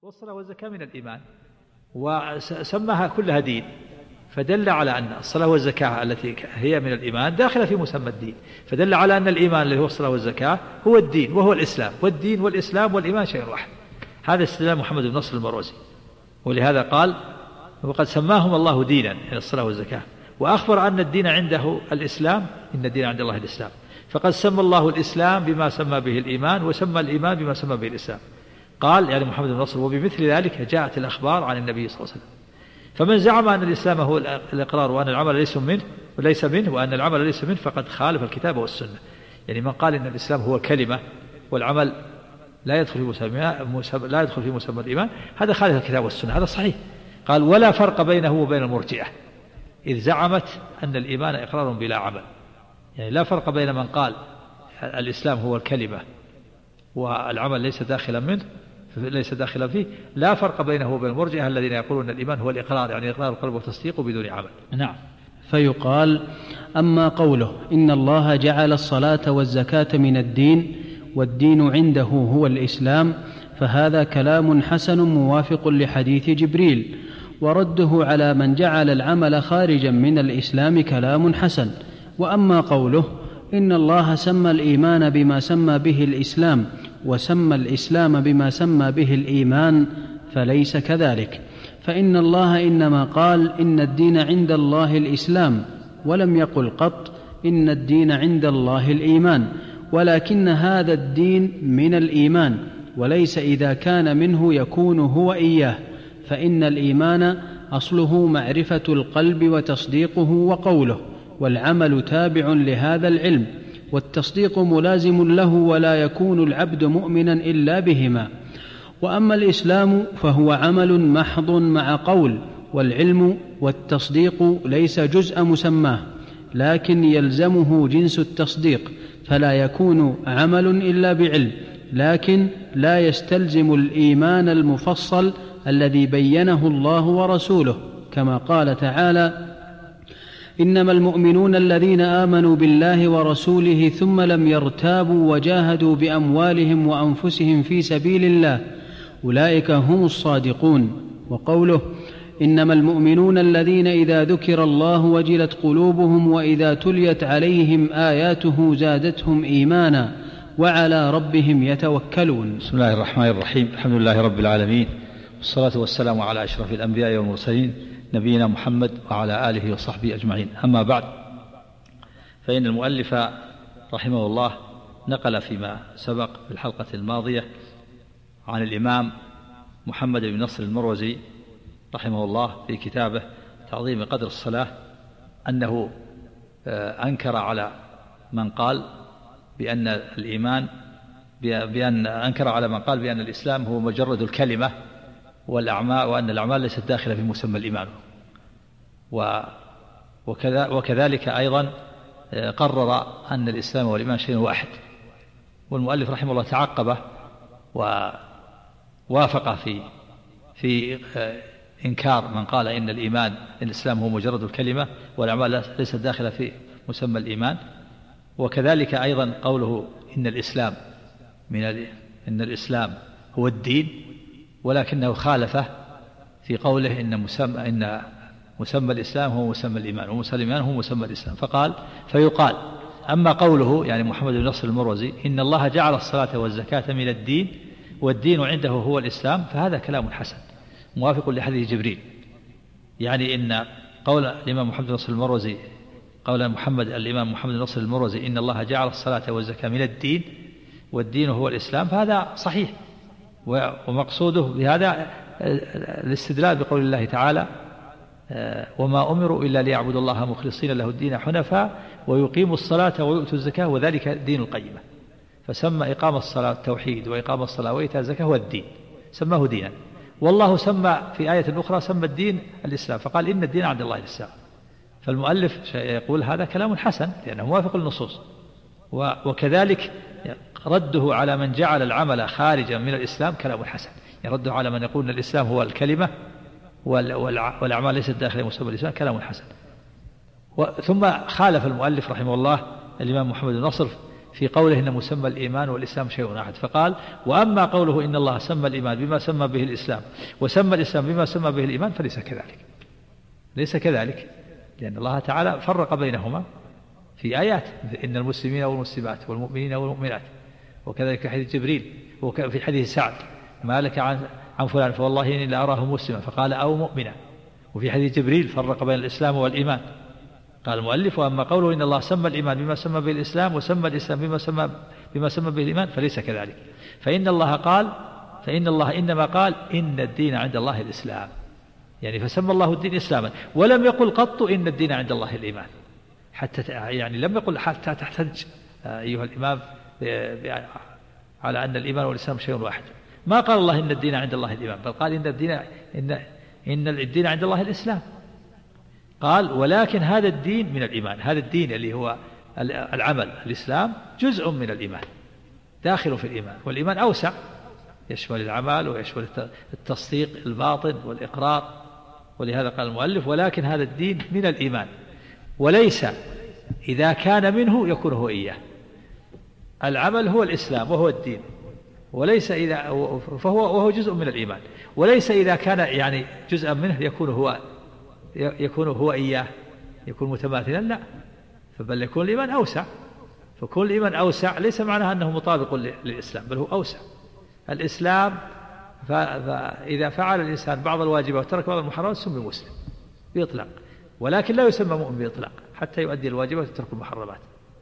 والصلاة والزكاة من الإيمان، وسماها كلها دين، فدل على أن الصلاة والزكاة التي هي من الإيمان داخلة في مسمى الدين، فدل على أن الإيمان اللي هو الصلاة والزكاة هو الدين وهو الإسلام، والدين والإسلام والإيمان شيء واحد. هذا استدلال محمد بن نصر المروزي، ولهذا قال وقد سماهم الله دينا يعني الصلاة والزكاة، وأخبر أن الدين عنده الإسلام، إن الدين عند الله الإسلام، فقد سمى الله الإسلام بما سمى به الإيمان، وسمى الإيمان بما سمى به الإسلام. قال يعني محمد بن نصر وبمثل ذلك جاءت الأخبار عن النبي صلى الله عليه وسلم. فمن زعم أن الإسلام هو الإقرار وأن العمل ليس منه وأن العمل ليس منه فقد خالف الكتاب والسنة. يعني من قال إن الإسلام هو كلمة والعمل لا يدخل في مسمى الإيمان، هذا خالف الكتاب والسنة، هذا صحيح. قال ولا فرق بينه وبين المرجئة إذ زعمت أن الإيمان إقرار بلا عمل. يعني لا فرق بين من قال الإسلام هو الكلمة والعمل ليس داخلا فيه، لا فرق بينه وبين المرجئة الذين يقولون أن الإيمان هو الإقرار، يعني إقرار القلب وتصديقه بدون عمل. نعم. فيقال أما قوله إن الله جعل الصلاة والزكاة من الدين والدين عنده هو الإسلام، فهذا كلام حسن موافق لحديث جبريل، ورده على من جعل العمل خارجا من الإسلام كلام حسن. وأما قوله إن الله سمى الإيمان بما سمى به الإسلام وسمى الإسلام بما سمى به الإيمان، فليس كذلك، فإن الله إنما قال إن الدين عند الله الإسلام، ولم يقل قط إن الدين عند الله الإيمان، ولكن هذا الدين من الإيمان، وليس إذا كان منه يكون هو إياه، فإن الإيمان أصله معرفة القلب وتصديقه وقوله، والعمل تابع لهذا العلم، والتصديق ملازم له، ولا يكون العبد مؤمنا إلا بهما. وأما الإسلام فهو عمل محض مع قول، والعلم والتصديق ليس جزء مسماه، لكن يلزمه جنس التصديق، فلا يكون عمل إلا بعلم، لكن لا يستلزم الإيمان المفصل الذي بينه الله ورسوله، كما قال تعالى إنما المؤمنون الذين آمنوا بالله ورسوله ثم لم يرتابوا وجاهدوا بأموالهم وأنفسهم في سبيل الله أولئك هم الصادقون. وقوله إنما المؤمنون الذين إذا ذكر الله وجلت قلوبهم وإذا تليت عليهم آياته زادتهم إيمانا وعلى ربهم يتوكلون. بسم الله الرحمن الرحيم، الحمد لله رب العالمين، والصلاة والسلام على أشرف الأنبياء والمرسلين نبينا محمد وعلى آله وصحبه أجمعين. أما بعد، فإن المؤلف رحمه الله نقل فيما سبق في الحلقة الماضية عن الإمام محمد بن نصر المروزي رحمه الله في كتابه تعظيم قدر الصلاة أنه أنكر على من قال بأن الإيمان أنكر على من قال بأن الإسلام هو مجرد الكلمة والأعمال، وأن الأعمال ليست داخلة في مسمى الإيمان. وكذلك أيضا قرر أن الإسلام والإيمان شيء واحد. والمؤلف رحمه الله تعقبه ووافق في إنكار من قال إن الإسلام هو مجرد الكلمة والأعمال ليست داخلة في مسمى الإيمان. وكذلك أيضا قوله إن الإسلام هو الدين، ولكنه خالفه في قوله إن مسمى الإسلام هو مسمى الإيمان ومسمى الإيمان هو مسمى الإسلام. فيقال أما قوله يعني محمد بن نصر المروزي إن الله جعل الصلاة والزكاة من الدين والدين عنده هو الإسلام، فهذا كلام حسن موافق لحديث جبريل. يعني إن قول الإمام محمد بن نصر المروزي قول الإمام محمد بن نصر المروزي إن الله جعل الصلاة والزكاة من الدين والدين هو الإسلام، فهذا صحيح. ومقصوده بهذا الاستدلال بقول الله تعالى وما أمروا إلا ليعبدوا الله مخلصين له الدين حنفاء ويقيموا الصلاة ويؤتوا الزكاة وذلك دين القيمة. فسمى إقام الصلاة التوحيد وإقام الصلاة وإيتاء الزكاة هو الدين، سماه دينا. والله سمى في آية أخرى سمى الدين الإسلام، فقال إن الدين عند الله الإسلام. فالمؤلف يقول هذا كلام حسن لأنه موافق للنصوص. وكذلك رده على من جعل العمل خارجا من الإسلام كلام حسن، يرده على من يقول أن الإسلام هو الكلمة والأعمال ليست داخل مسمى الإسلام كلام حسن. ثم خالف المؤلف رحمه الله الإمام محمد بن نصر في قوله إن مسمى الإيمان والإسلام شيء واحد، فقال وأما قوله إن الله سمى الإيمان بما سمى به الإسلام وسمى الإسلام بما سمى به الإيمان فليس كذلك، ليس كذلك، لأن الله تعالى فرق بينهما في آيات إن المسلمين والمسلمات والمؤمنين والمؤمنات، وكذلك في حديث جبريل وفي حديث سعد ما لك عن فلان فوالله إني لأراه مسلما فقال أو مؤمنا، وفي حديث جبريل فرق بين الإسلام والإيمان. قال المؤلف وأما قوله إن الله سمى الإيمان بما سمى به الإسلام وسمى الإسلام بما سمى به الإيمان فليس كذلك، فإن الله إنما قال إن الدين عند الله الإسلام، يعني فسمى الله الدين إسلاما، ولم يقل قط إن الدين عند الله الإيمان، حتى يعني لم يقل حتى تحتج أيها الإمام على أن الإيمان والإسلام شيء واحد، ما قال الله إن الدين عند الله الإيمان، بل قال إن الدين عند الله الإسلام. قال ولكن هذا الدين من الإيمان، هذا الدين اللي هو العمل الإسلام جزء من الإيمان داخل في الإيمان، والإيمان أوسع يشمل العمل ويشمل التصديق الباطن والإقرار، ولهذا قال المؤلف ولكن هذا الدين من الإيمان، وليس إذا كان منه يكون هو إياه، العمل هو الإسلام وهو الدين، وليس إذا وهو جزء من الإيمان، وليس إذا كان يعني جزءا منه يكون هو إياه، يكون متماثلا، لا، فبل يكون الإيمان أوسع، فكون الإيمان أوسع ليس معناها أنه مطابق للإسلام، بل هو أوسع. الإسلام فإذا فعل الإنسان بعض الواجبات وترك بعض المحرمات سمي مسلم بإطلاق، ولكن لا يسمى مؤمن بإطلاق حتى يؤدي الواجبات وترك المحرمات.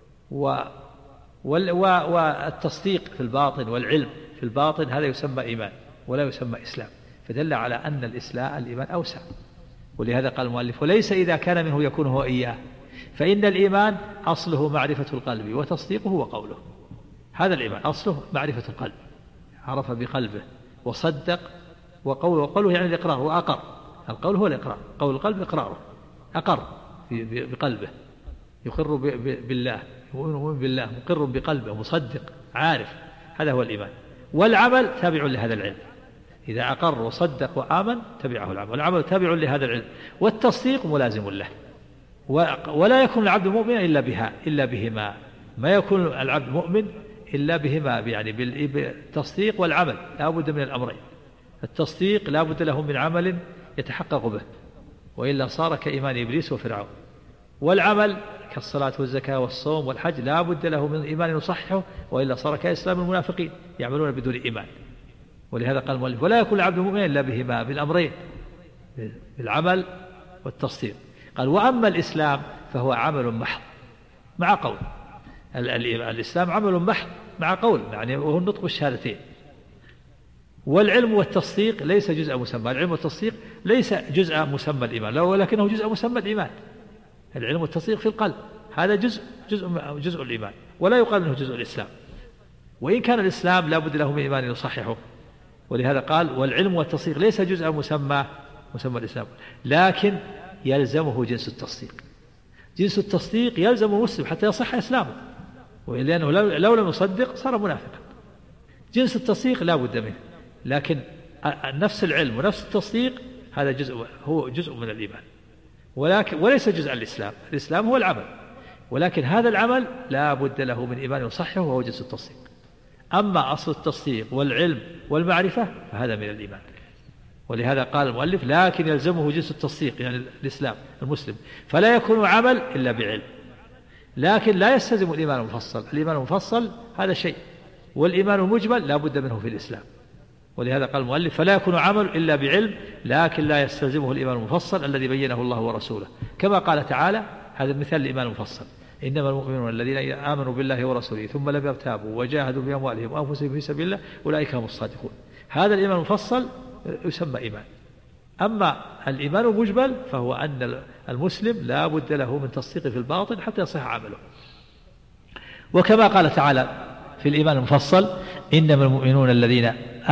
والتصديق في الباطن والعلم في الباطن هذا يسمى إيمان ولا يسمى إسلام، فدل على أن الإيمان أوسع. ولهذا قال المؤلف وليس إذا كان منه يكون هو إياه، فإن الإيمان أصله معرفة القلب وتصديقه وقوله، هذا الإيمان أصله معرفة القلب، عرف بقلبه وصدق وقوله يعني الإقرار وأقر، القول هو الإقرار، قول القلب إقراره، أقر بقلبه، يقر بالله، يؤمن بالله، مقر بقلبه، مصدق عارف، هذا هو الإيمان. والعمل تابع لهذا العلم، إذا أقر وصدق وآمن تبعه العمل، والعمل تابع لهذا العلم، والتصديق ملازم له، ولا يكون العبد مؤمنا إلا بهما، ما يكون العبد مؤمن إلا بهما، يعني بالتصديق والعمل لا بد من الأمرين، التصديق لا بد له من عمل يتحقق به وإلا صار كإيمان إبليس وفرعون، والعمل كالصلاة والزكاة والصوم والحج لا بد له من إيمان يصححه وإلا صار كإسلام المنافقين يعملون بدون إيمان. ولهذا قال المؤلف ولا يكون العبد مؤمنا إلا بهما، بالأمرين، بالعمل والتصديق. قال وأما الإسلام فهو عمل محض مع قول، الإسلام عمل محض مع قول، يعني وهو النطق بالشهادتين. والعلم والتصديق ليس جزء مسمى، العلم والتصديق ليس جزء مسمى الإيمان، ولكنه جزء مسمى الإيمان. العلم والتصديق في القلب هذا جزء الإيمان، ولا يقال منه جزء الإسلام، وإن كان الإسلام لا بد له من إيمان يصححه. ولهذا قال والعلم والتصديق ليس جزء مسمى الإسلام، لكن يلزمه جنس التصديق. جنس التصديق يلزم المسلم حتى يصح إسلامه، لأنه لو لم يصدق صار منافقا. جنس التصديق لا بد منه، لكن نفس العلم ونفس التصديق هذا هو جزء من الإيمان، وليس جزء الإسلام. الإسلام هو العمل، ولكن هذا العمل لا بد له من إيمان يصححه وهو جنس التصديق. أما أصل التصديق والعلم والمعرفة فهذا من الإيمان. ولهذا قال المؤلف لكن يلزمه جنس التصديق، يعني الإسلام المسلم، فلا يكون عمل إلا بعلم، لكن لا يستلزم الإيمان المفصل. الإيمان المفصل هذا شيء، والإيمان المجمل لا بد منه في الإسلام. ولهذا قال المؤلف فلا يكون عمل إلا بعلم، لكن لا يستلزمه الإيمان المفصل الذي بينه الله ورسوله، كما قال تعالى، هذا مثال الإيمان المفصل، إنما المؤمنون الذين آمنوا بالله ورسوله ثم لم يرتابوا وجاهدوا بأموالهم وأنفسهم في سبيل الله أولئك هم الصادقون. هذا الإيمان المفصل يسمى إيمان. أما الإيمان المجمل فهو أن المسلم لا بد له من تصديق في الباطن حتى يصح عمله. وكما قال تعالى في الإيمان المفصل إنما المؤمنون الذين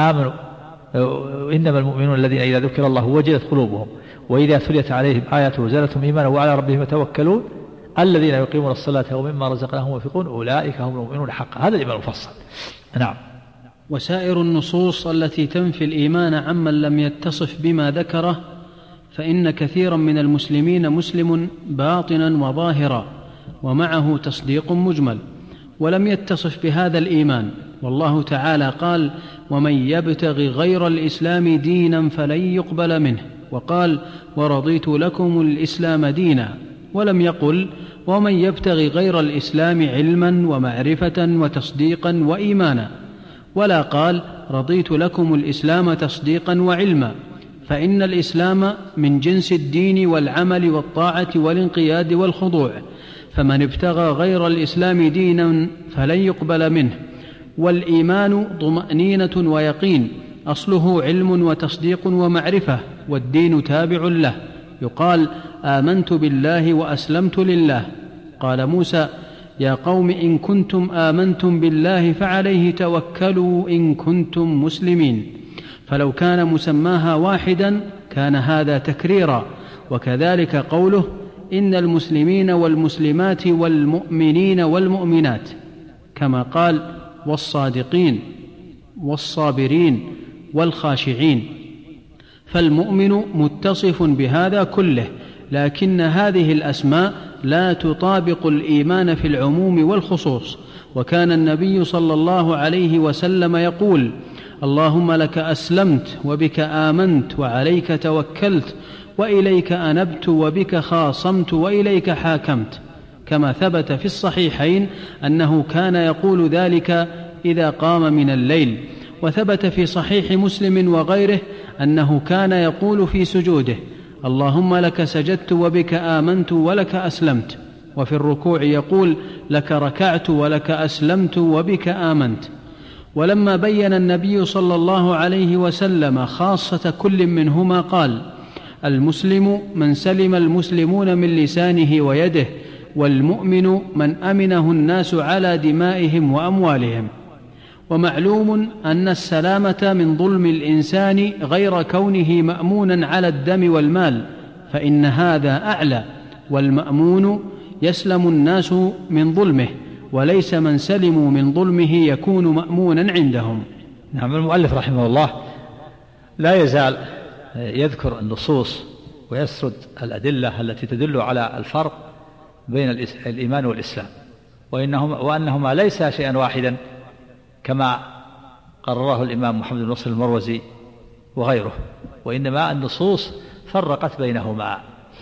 إذا ذكر الله وجلت قلوبهم وإذا تليت عليهم آياته زادتهم إيمانا وعلى ربهم يتوكلون الذين يقيمون الصلاة ومما رزقناهم ينفقون أولئك هم المؤمنون حقا. هذا الإيمان المفصل. نعم. وسائر النصوص التي تنفي الإيمان عمن لم يتصف بما ذكره، فإن كثيرا من المسلمين مسلم باطنا وظاهرا ومعه تصديق مجمل، ولم يتصف بهذا الإيمان، والله تعالى قال: ومن يبتغ غير الإسلام دينا فلن يقبل منه، وقال: ورضيت لكم الإسلام دينا، ولم يقل: ومن يبتغ غير الإسلام علما ومعرفة وتصديقا وإيمانا، ولا قال: رضيت لكم الإسلام تصديقا وعلما، فإن الإسلام من جنس الدين والعمل والطاعة والانقياد والخضوع، فمن ابتغى غير الإسلام دينا فلن يقبل منه. والإيمان طمأنينة ويقين، أصله علم وتصديق ومعرفة، والدين تابع له. يقال: آمنت بالله وأسلمت لله. قال موسى: يا قوم إن كنتم آمنتم بالله فعليه توكلوا إن كنتم مسلمين. فلو كان مسماها واحدا كان هذا تكريرا. وكذلك قوله: إن المسلمين والمسلمات والمؤمنين والمؤمنات، كما قال: والصادقين والصابرين والخاشعين. فالمؤمن متصف بهذا كله، لكن هذه الأسماء لا تطابق الإيمان في العموم والخصوص. وكان النبي صلى الله عليه وسلم يقول: اللهم لك أسلمت وبك آمنت وعليك توكلت وإليك أنبت وبك خاصمت وإليك حاكمت، كما ثبت في الصحيحين أنه كان يقول ذلك إذا قام من الليل. وثبت في صحيح مسلم وغيره أنه كان يقول في سجوده: اللهم لك سجدت وبك آمنت ولك أسلمت. وفي الركوع يقول: لك ركعت ولك أسلمت وبك آمنت. ولما بين النبي صلى الله عليه وسلم خاصة كل منهما قال: المسلم من سلم المسلمون من لسانه ويده، والمؤمن من أمنه الناس على دمائهم وأموالهم. ومعلوم أن السلامة من ظلم الإنسان غير كونه مأمونا على الدم والمال، فإن هذا أعلى، والمأمون يسلم الناس من ظلمه، وليس من سلموا من ظلمه يكون مأمونا عندهم. نعم. المؤلف رحمه الله لا يزال يذكر النصوص ويسرد الأدلة التي تدل على الفرق بين الإيمان والإسلام، وأنهما ليس شيئا واحدا كما قرره الإمام محمد بن نصر المروزي وغيره، وإنما النصوص فرقت بينهما.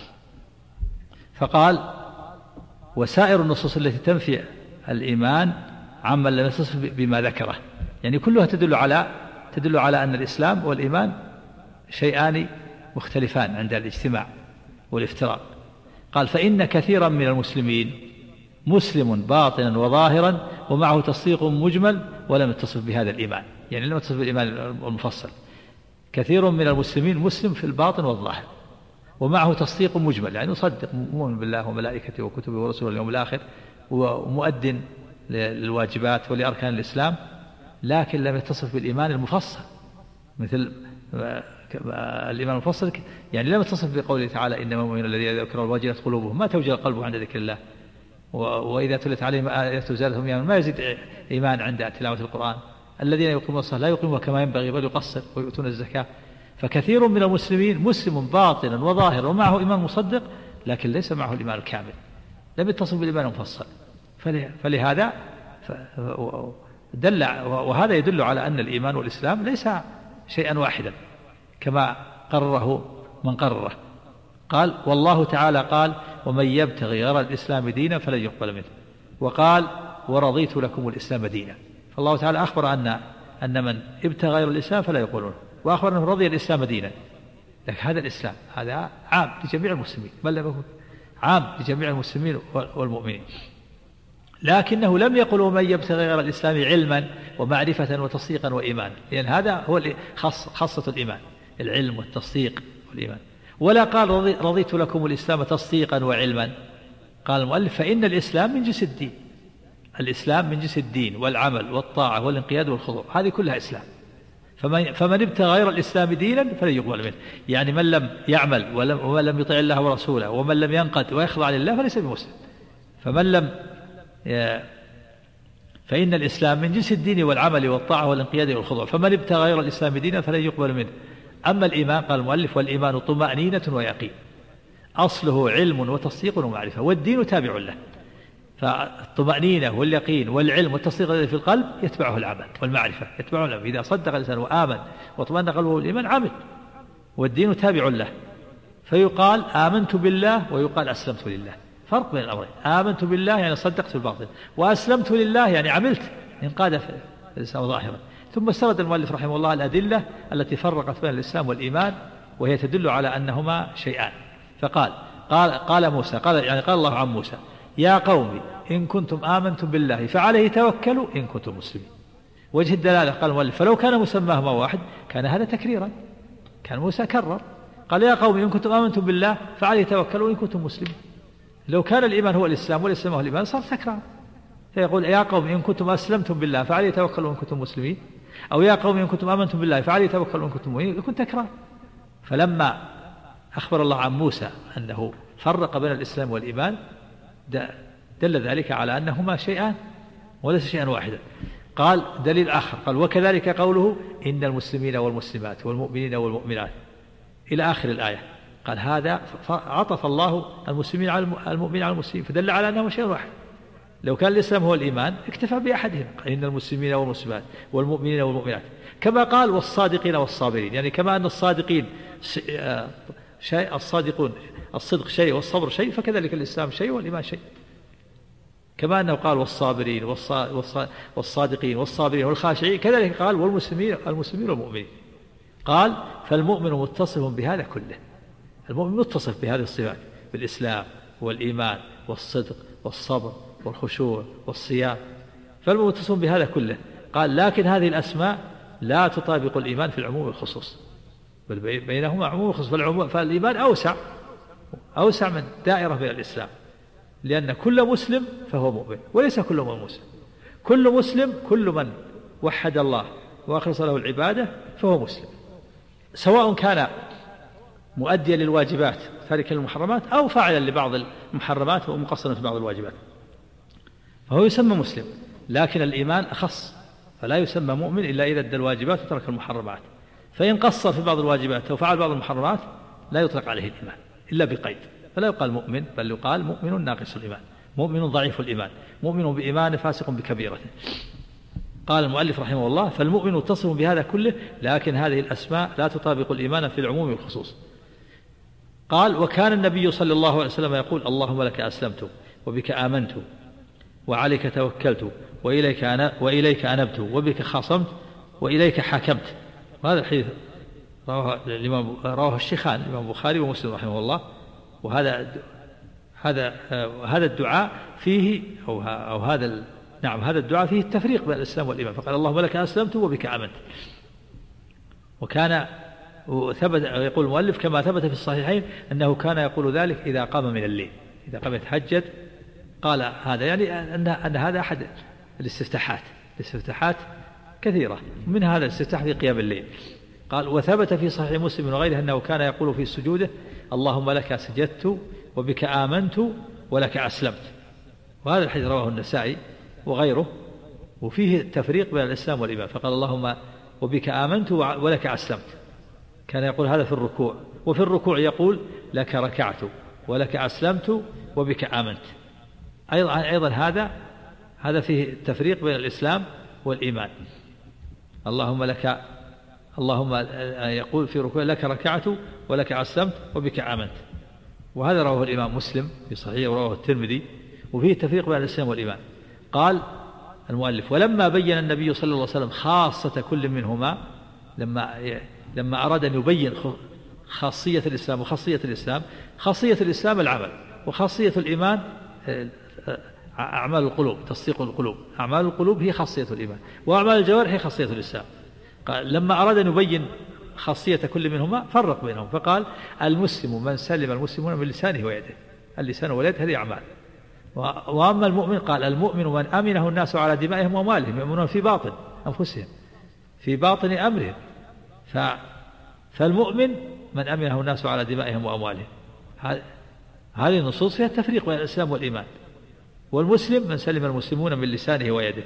فقال: وسائر النصوص التي تنفي الإيمان عمن لم يتصف بما ذكره، يعني كلها تدل على أن الإسلام والإيمان شيئان مختلفان عند الاجتماع والافتراق. قال: فإن كثيرا من المسلمين مسلم باطنا وظاهرا ومعه تصديق مجمل ولم يتصف بهذا الإيمان، يعني لم يتصف بالإيمان المفصل. كثير من المسلمين مسلم في الباطن والظاهر ومعه تصديق مجمل، يعني يصدق مؤمن بالله وملائكته وكتبه ورسله واليوم الآخر ومؤد للواجبات ولأركان الإسلام، لكن لم يتصف بالإيمان المفصل مثل الإيمان المفصل، يعني لم يتصف بقوله تعالى: إنما المؤمنون الذين يذكرون وجلت قلوبهم، ما توجل قلبه عند ذكر الله، وإذا تلت عليهم آيات زادتهم إيمانا، ما يزيد إيمان عند تلاوة القرآن. الذين يقيمون الصلاة لا يقيمون كما ينبغي بل يقصر ويؤتون الزكاة. فكثير من المسلمين مسلم باطنا وظاهرا ومعه إيمان مصدق، لكن ليس معه الإيمان الكامل، لم يتصف بالإيمان المفصل. فلهذا وهذا يدل على أن الإيمان والإسلام ليس شيئا واحدا كما قرره من قرره. قال: والله تعالى قال: ومن يبتغي غير الإسلام دينا فلن يقبل منه، وقال: ورضيت لكم الإسلام دينا. فالله تعالى أخبر أن من ابتغى غير الإسلام فلا يقبلونه، وأخبر أنه رضي الإسلام دينا. لكن هذا الإسلام هذا عام لجميع المسلمين، بل لم يكن عام لجميع المسلمين والمؤمنين، لكنه لم يقل ومن يبتغي غير الإسلام علما ومعرفة وتصديقا وإيمان، لأن هذا هو خاصة الإيمان، العلم والتصديق والإيمان. ولا قال رضيت لكم الإسلام تصديقا وعلما. قال المؤلف: فإن الإسلام من جنس الدين، الإسلام من جنس الدين والعمل والطاعة والانقياد والخضوع، هذه كلها إسلام. فمن ابتغى غير الإسلام دينا فلن يقبل منه، يعني من لم يعمل ومن لم يطع الله ورسوله ومن لم ينقد ويخضع لله فليس بمسلم. فإن الإسلام من جنس الدين والعمل والطاعة والانقياد والخضوع، فمن ابتغى غير الإسلام دينا فلن يقبل منه. أما الإيمان، قال المؤلف: والإيمان طمأنينة ويقين، أصله علم وتصديق ومعرفة، والدين تابع له. فالطمأنينة واليقين والعلم والتصديق الذي في القلب يتبعه العمل والمعرفة، يتبعه العمل. إذا صدق الإنسان وآمن واطمأن قلبه بالإيمان عمل، والدين تابع له. فيقال آمنت بالله ويقال أسلمت لله، فرق بين الأمرين. آمنت بالله يعني صدقت الباطل، وأسلمت لله يعني عملت انقاد في الإسلام ظاهرا. ثم استرد المؤلف رحمه الله الأدلة التي فرقت بين الإسلام والإيمان، وهي تدل على أنهما شيئان. فقال قال موسى، قال الله عن موسى: يا قوم إن كنتم آمنتم بالله فعليه توكلوا إن كنتم مسلمين. وجه الدلالة قال المؤلف: فلو كان مسماهما واحد كان هذا تكريرا، كان موسى كرر قال: يا قوم إن كنتم آمنتم بالله فعليه توكلوا إن كنتم مسلمين. لو كان الإيمان هو الإسلام والإسلام هو الإيمان صار تكرار. فيقول: يا قوم إن كنتم أسلمتم بالله فعليه توكلوا إن كنتم مسلمين، أو يا قوم إن كنتم آمنتم بالله فعليه توكلوا إن كنتم مؤمنين، يكون تكرار. فلما أخبر الله عن موسى أنه فرق بين الإسلام والإيمان دل ذلك على أنهما شيئان وليس شيئا واحدا. قال دليل آخر، قال: وكذلك قوله إن المسلمين والمسلمات والمؤمنين والمؤمنات إلى آخر الآية. قال هذا عطف الله المسلمين على المؤمنين على المسلمين، فدل على أنه شيء واحد. لو كان الإسلام هو الإيمان اكتفى بأحدهم، إن المسلمين والمسلمات والمؤمنين والمؤمنات، كما قال والصادقين والصابرين، يعني كما أن الصادقين شيء، الصادقون الصدق شيء والصبر شيء، فكذلك الإسلام شيء والإيمان شيء. كما أنه قال والصابرين والصادقين والصابرين والخاشعين، كذلك قال والمسلمين والمؤمنين. قال: فالمؤمن متصف بهذا كله، المؤمن متصف بهذه الصفات، بالإسلام والإيمان والصدق والصبر والخشوع والصيام، فالمؤمن متصف بهذا كله. قال: لكن هذه الأسماء لا تطابق الإيمان في العموم والخصوص، بل بينهما عموم وخصوص. فالإيمان أوسع من دائرة بين الإسلام، لأن كل مسلم فهو مؤمن، وليس كل من مسلم. كل مسلم كل من وحد الله وأخلص له العبادة فهو مسلم، سواء كان مؤديا للواجبات تاركا للمحرمات أو فاعلا لبعض المحرمات ومقصرا في بعض الواجبات، فهو يسمى مسلم. لكن الإيمان أخص، فلا يسمى مؤمن إلا إذا أدى الواجبات وترك المحرمات. فإن قصر في بعض الواجبات أو فعل بعض المحرمات لا يطلق عليه الإيمان إلا بقيد، فلا يقال مؤمن، بل يقال مؤمن ناقص الإيمان، مؤمن ضعيف الإيمان، مؤمن بإيمان فاسق بكبيرته. قال المؤلف رحمه الله: فالمؤمن متصف بهذا كله، لكن هذه الأسماء لا تطابق الإيمان في العموم والخصوص. قال: وكان النبي صلى الله عليه وسلم يقول: اللهم لك أسلمت وبك آمنت وعليك توكلت وإليك أنبت وبك خاصمت وإليك حاكمت. وهذا الحديث رواه الشيخان الإمام البخاري ومسلم رحمه الله. هذا الدعاء فيه هذا الدعاء فيه التفريق بين الإسلام والإيمان. فقال: اللهم لك أسلمت وبك آمنت. وكان ثبت، يقول المؤلف كما ثبت في الصحيحين أنه كان يقول ذلك إذا قام من الليل، إذا قام يتهجد قال هذا، يعني أن هذا أحد الاستفتاحات كثيرة، من هذا الاستفتاح في قيام الليل. قال: وثبت في صحيح مسلم وغيره أنه كان يقول في سجوده: اللهم لك سجدت وبك آمنت ولك أسلمت. وهذا الحديث رواه النسائي وغيره، وفيه التفريق بين الإسلام والإيمان. فقال: اللهم وبك آمنت ولك أسلمت. كان يقول هذا في الركوع، وفي الركوع يقول: لك ركعت ولك أسلمت وبك آمنت. أيضا هذا فيه التفريق بين الإسلام والإيمان. اللهم يقول في ركوع: لك ركعت ولك أسلمت وبك آمنت. وهذا رواه الإمام مسلم في صحيح ورواه الترمذي، وفيه التفريق بين الإسلام والإيمان. قال المؤلف: ولما بين النبي صلى الله عليه وسلم خاصة كل منهما، لما أراد أن يبين خاصية الإسلام وخاصية الإسلام، خاصية الإسلام العمل، وخاصية الإيمان أعمال القلوب، تصديق القلوب. أعمال القلوب هي خاصية الإيمان، وأعمال الجوارح هي خاصية الإسلام. قال لما أراد أن يبين خاصية كل منهما فرق بينهم، فقال: المسلم من سلم المسلمون من لسانه ويده. اللسان واليد هذه أعمال. وأما المؤمن قال: المؤمن من أمنه الناس على دمائهم وأموالهم، يؤمنون في باطن أنفسهم، في باطن أمرهم. فالمؤمن من أمنه الناس على دمائهم وأموالهم. هذه النصوص فيها التفريق بين الإسلام والإيمان. والمسلم من سلم المسلمون من لسانه ويده.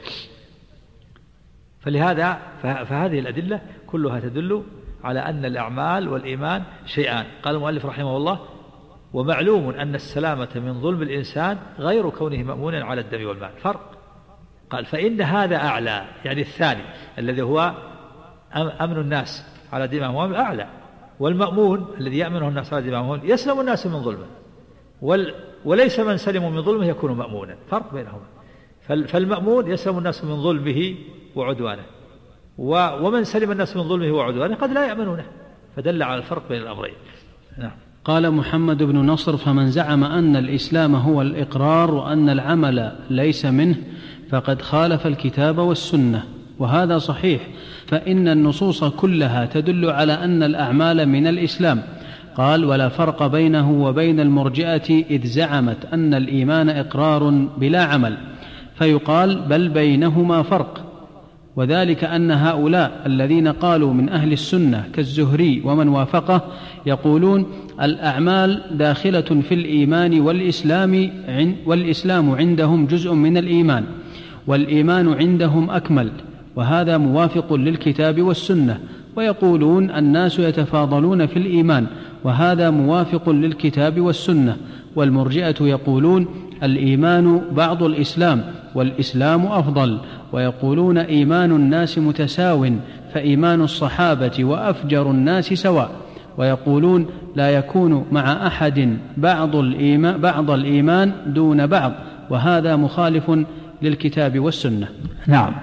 فلهذا فهذه الأدلة كلها تدل على أن الأعمال والإيمان شيئان. قال المؤلف رحمه الله: ومعلوم أن السلامة من ظلم الإنسان غير كونه مأمونا على الدم والمال، فرق. قال فإن هذا أعلى، يعني الثاني الذي هو أمن الناس على دماءهم أعلى، والمأمون الذي يأمنه الناس على دماءهم يسلم الناس من ظلمه، وليس من سلم من ظلمه يكون مأمونا، فرق بينهما. فالمأمون يسلم الناس من ظلمه وعدوانه، ومن سلم الناس من ظلمه وعدوانه قد لا يأمنونه، فدل على الفرق بين الأمرين. نعم. قال محمد بن نصر: فمن زعم أن الإسلام هو الإقرار وأن العمل ليس منه فقد خالف الكتاب والسنة، وهذا صحيح، فإن النصوص كلها تدل على أن الأعمال من الإسلام. قال: ولا فرق بينه وبين المرجئة إذ زعمت أن الإيمان إقرار بلا عمل، فيقال: بل بينهما فرق، وذلك أن هؤلاء الذين قالوا من أهل السنة كالزهري ومن وافقه يقولون الأعمال داخلة في الإيمان والإسلام عندهم جزء من الإيمان، والإيمان عندهم أكمل، وهذا موافق للكتاب والسنة. ويقولون الناس يتفاضلون في الإيمان، وهذا موافق للكتاب والسنة. والمرجئة يقولون الإيمان بعض الإسلام والإسلام أفضل، ويقولون إيمان الناس متساو، فإيمان الصحابة وأفجر الناس سواء. ويقولون لا يكون مع أحد بعض الإيمان دون بعض، وهذا مخالف للكتاب والسنة. نعم.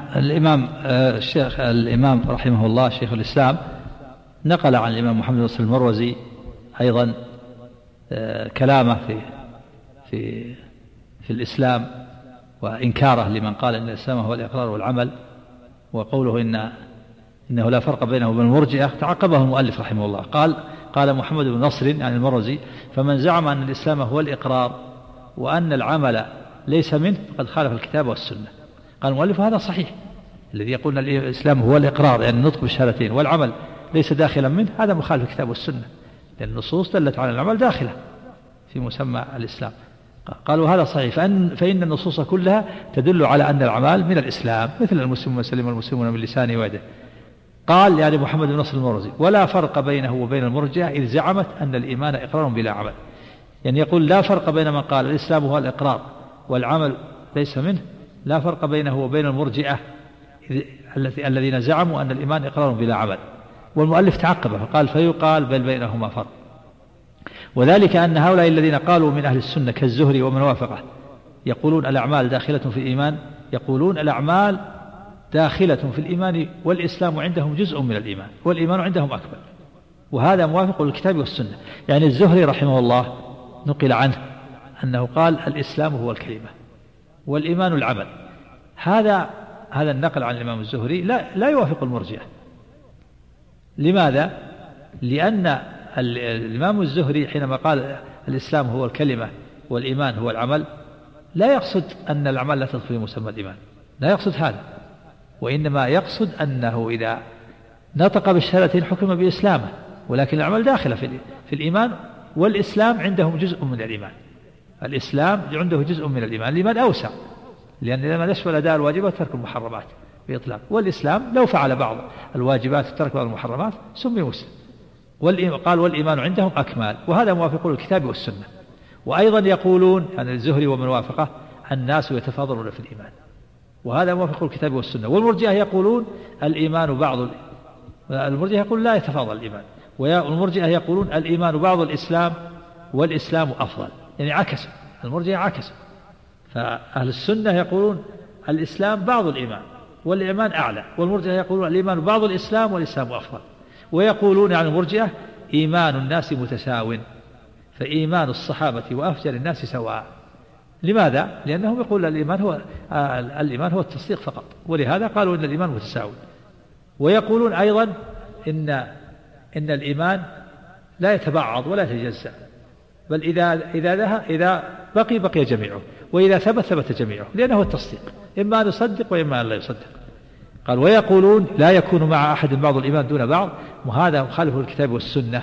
الإمام رحمه الله شيخ الإسلام نقل عن الإمام محمد بن نصر المروزي أيضا كلامه في الإسلام وإنكاره لمن قال إن الإسلام هو الإقرار والعمل، وقوله إنه لا فرق بينه وبين المرجئة. تعقبه المؤلف رحمه الله قال محمد بن نصر عن المروزي: فمن زعم أن الإسلام هو الإقرار وأن العمل ليس منه فقد خالف الكتاب والسنة. قال المؤلف: هذا صحيح، الذي يقول أن الإسلام هو الإقرار يعني النطق بالشهادتين والعمل ليس داخلا منه، هذا مخالف الكتاب والسنة، لأن النصوص دلت على العمل داخلة في مسمى الإسلام. قالوا هذا صحيح، فإن النصوص كلها تدل على أن الأعمال من الإسلام، مثل المسلم من سلم المسلمون من لسانه ويده. قال يعني محمد بن نصر المروزي: ولا فرق بينه وبين المرجئة إذ زعمت أن الإيمان إقرار بلا عمل. يعني يقول لا فرق بين من قال الإسلام هو الإقرار والعمل ليس منه، لا فرق بينه وبين المرجئة الذين زعموا أن الإيمان إقرار بلا عمل. والمؤلف تعقبه فقال: فيقال بل بينهما فرق، وذلك أن هؤلاء الذين قالوا من أهل السنة كالزهري ومن وافقه يقولون الأعمال داخلة في الإيمان، يقولون الأعمال داخلة في الإيمان والإسلام عندهم جزء من الإيمان والإيمان عندهم أكبر، وهذا موافق للكتاب والسنة. يعني الزهري رحمه الله نقل عنه أنه قال الإسلام هو الكلمة والإيمان العمل. هذا النقل عن الإمام الزهري لا يوافق المرجئة. لماذا؟ لأن الإمام الزهري حينما قال الإسلام هو الكلمة والإيمان هو العمل لا يقصد أن الأعمال لا تدخل في مسمى الإيمان، لا يقصد هذا، وإنما يقصد أنه إذا نطق بالشهادتين حكم بإسلامه، ولكن الأعمال داخلة في الإيمان، والإسلام عندهم جزء من الإيمان. الإسلام عنده جزء من الإيمان، الإيمان أوسع، لأن الإيمان يشمل أداء الواجبات وترك المحرمات بإطلاق، والإسلام لو فعل بعض الواجبات وترك بعض المحرمات سمي مسلم. قال والإيمان عندهم أكمل، وهذا موافق للكتاب والسنة. وأيضا يقولون يعني الزهري ومن وافقه الناس يتفاضلون في الإيمان، وهذا موافق للكتاب والسنة. والمرجئة يقولون الإيمان بعض، المرجئة يقول لا يتفاضل الإيمان، والمرجئة يقولون الإيمان بعض الإسلام والإسلام أفضل، يعني عكس المرجئة عكس. فأهل السنة يقولون الإسلام بعض الإيمان والإيمان أعلى، والمرجئة يقولون الإيمان بعض الإسلام والإسلام أفضل. ويقولون عن المرجئة إيمان الناس متساو، فإيمان الصحابة وأفجر الناس سواء. لماذا؟ لأنهم يقولون الإيمان هو التصديق فقط، ولهذا قالوا إن الإيمان متساو. ويقولون أيضا إن الإيمان لا يتبعض ولا يتجزأ، بل إذا بقي جميعه، وإذا ثبت جميعه، لأنه هو التصديق، إما أن يصدق وإما أن لا يصدق. قال ويقولون لا يكون مع أحد بعض الإيمان دون بعض، وهذا مخالف للكتاب والسنة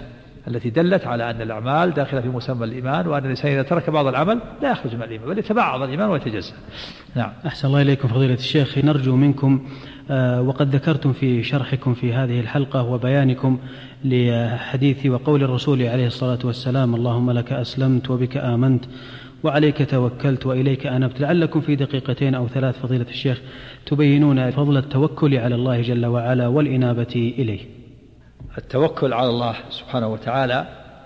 التي دلت على أن الأعمال داخلة في مسمى الإيمان، وأن الإنسان إذا ترك بعض العمل لا يخرج من الإيمان بل يتبعض الإيمان ويتجزأ. نعم. أحسن الله إليكم فضيلة الشيخ. نرجو منكم وقد ذكرتم في شرحكم في هذه الحلقة وبيانكم لحديث وقول الرسول عليه الصلاة والسلام: اللهم لك أسلمت وبك آمنت وعليك توكلت وإليك أنبت، لعلكم في دقيقتين أو 3 فضيلة الشيخ تبينون فضل التوكل على الله جل وعلا والإنابة إليه. التوكل على الله سبحانه وتعالى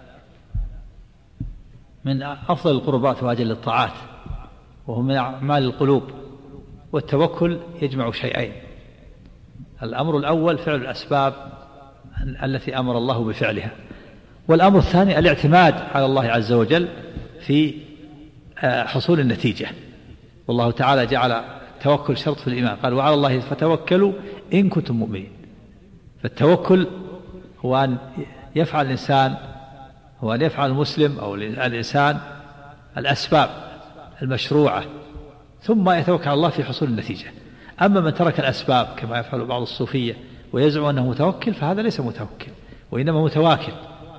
من أفضل القربات وأجل الطاعات، وهو من أعمال القلوب. والتوكل يجمع شيئين: الأمر الأول فعل الأسباب التي أمر الله بفعلها، والأمر الثاني الاعتماد على الله عز وجل في حصول النتيجة. والله تعالى جعل التوكل شرط في الإيمان، قال: وعلى الله فتوكلوا إن كنتم مؤمنين. فالتوكل هو أن يفعل الإنسان، هو أن يفعل المسلم أو الإنسان الأسباب المشروعة ثم يتوكل على الله في حصول النتيجة. أما من ترك الأسباب كما يفعل بعض الصوفية ويزعم أنه متوكل، فهذا ليس متوكل وإنما متواكل.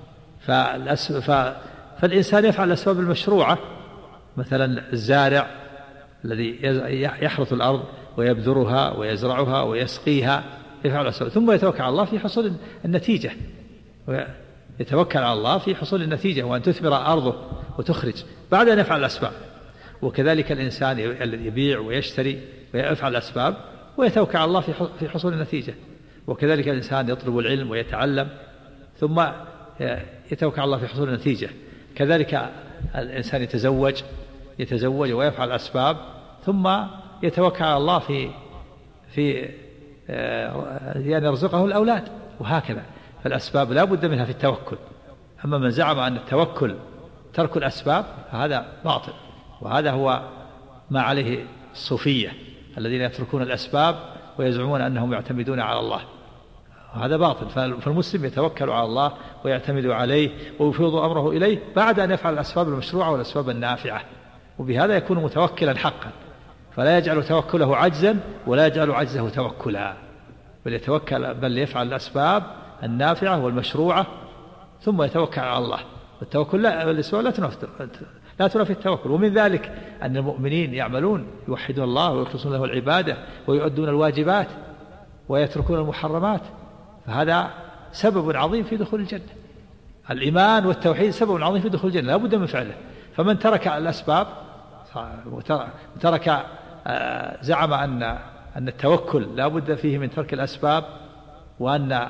فالإنسان يفعل الأسباب المشروعة، مثلا الزارع الذي يحرث الأرض ويبذرها ويزرعها ويسقيها، يفعل الأسباب ثم يتوكل على الله في حصول النتيجة، يتوكل على الله في حصول النتيجة وأن تثمر أرضه وتخرج بعد أن يفعل الأسباب. وكذلك الإنسان الذي يبيع ويشتري ويفعل الأسباب ويتوكل على الله في حصول النتيجة. وكذلك الإنسان يطلب العلم ويتعلم ثم يتوكل على الله في حصول النتيجة. كذلك الإنسان يتزوج ويفعل الأسباب ثم يتوكل على الله في يعني يرزقه الأولاد، وهكذا. فالأسباب لا بد منها في التوكل. أما من زعم أن التوكل ترك الأسباب فهذا باطل، وهذا هو ما عليه الصوفية الذين يتركون الأسباب ويزعمون أنهم يعتمدون على الله، وهذا باطل. فالمسلم يتوكل على الله ويعتمد عليه ويفوض أمره إليه بعد أن يفعل الأسباب المشروعة والأسباب النافعة، وبهذا يكون متوكلا حقا، فلا يجعل توكله عجزا ولا يجعل عجزه توكلا، بل يفعل الأسباب النافعة والمشروعة ثم يتوكل على الله. والتوكل لا تنافي التوكل. ومن ذلك أن المؤمنين يعملون يوحدون الله ويخلصون له العبادة ويؤدون الواجبات ويتركون المحرمات، فهذا سبب عظيم في دخول الجنة. الإيمان والتوحيد سبب عظيم في دخول الجنة لا بد من فعله. فمن ترك الأسباب زعم أن التوكل لا بد فيه من ترك الأسباب، وأن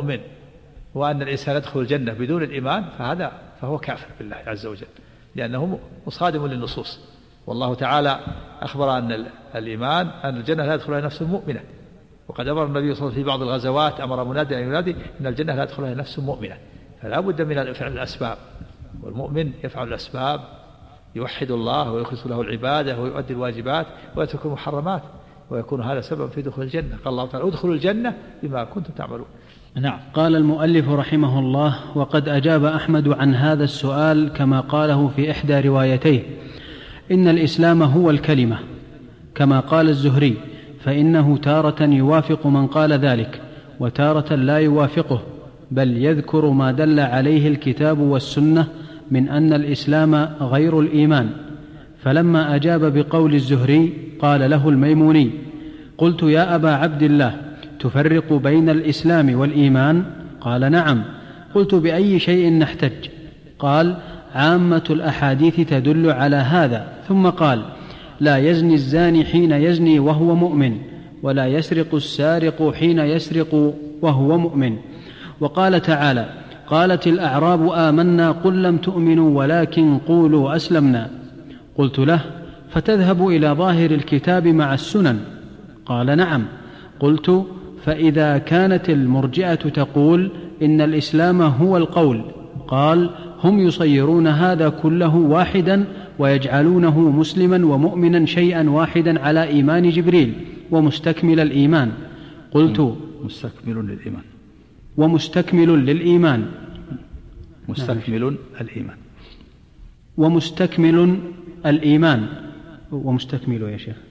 الإنسان يدخل الجنة بدون الإيمان، فهو كافر بالله عز وجل، لأنه مصادم للنصوص. والله تعالى أخبر أن الإيمان أن الجنة لا يدخلها نفس مؤمنة، وقد أمر النبي صلى الله عليه وسلم في بعض الغزوات أمر منادي أن ينادي إن الجنة لا يدخلها نفس مؤمنة. فلا بد من فعل الأسباب، والمؤمن يفعل الأسباب، يوحد الله ويخلص له العبادة ويؤدي الواجبات ويترك المحرمات، ويكون هذا سبب في دخول الجنة. قال الله تعالى: ادخلوا الجنة بما كنتم تعملون. نعم. قال المؤلف رحمه الله: وقد أجاب أحمد عن هذا السؤال كما قاله في إحدى روايتيه: إن الإسلام هو الكلمة، كما قال الزهري، فإنه تارة يوافق من قال ذلك وتارة لا يوافقه، بل يذكر ما دل عليه الكتاب والسنة من أن الإسلام غير الإيمان. فلما أجاب بقول الزهري قال له الميموني: قلت: يا أبا عبد الله، تفرق بين الإسلام والإيمان؟ قال: نعم. قلت: بأي شيء نحتج؟ قال: عامة الأحاديث تدل على هذا. ثم قال: لا يزني الزاني حين يزني وهو مؤمن، ولا يسرق السارق حين يسرق وهو مؤمن. وقال تعالى: قالت الأعراب آمنا، قل لم تؤمنوا ولكن قولوا أسلمنا. قلت له: فتذهب إلى ظاهر الكتاب مع السنن؟ قال: نعم. قلت: فإذا كانت المرجئة تقول إن الإسلام هو القول، قال: هم يصيرون هذا كله واحدا ويجعلونه مسلما ومؤمنا شيئا واحدا على إيمان جبريل ومستكمل الإيمان. قلت: مستكمل للإيمان ومستكمل للإيمان مستكمل الإيمان ومستكمل الإيمان ومستكمل يا شيخ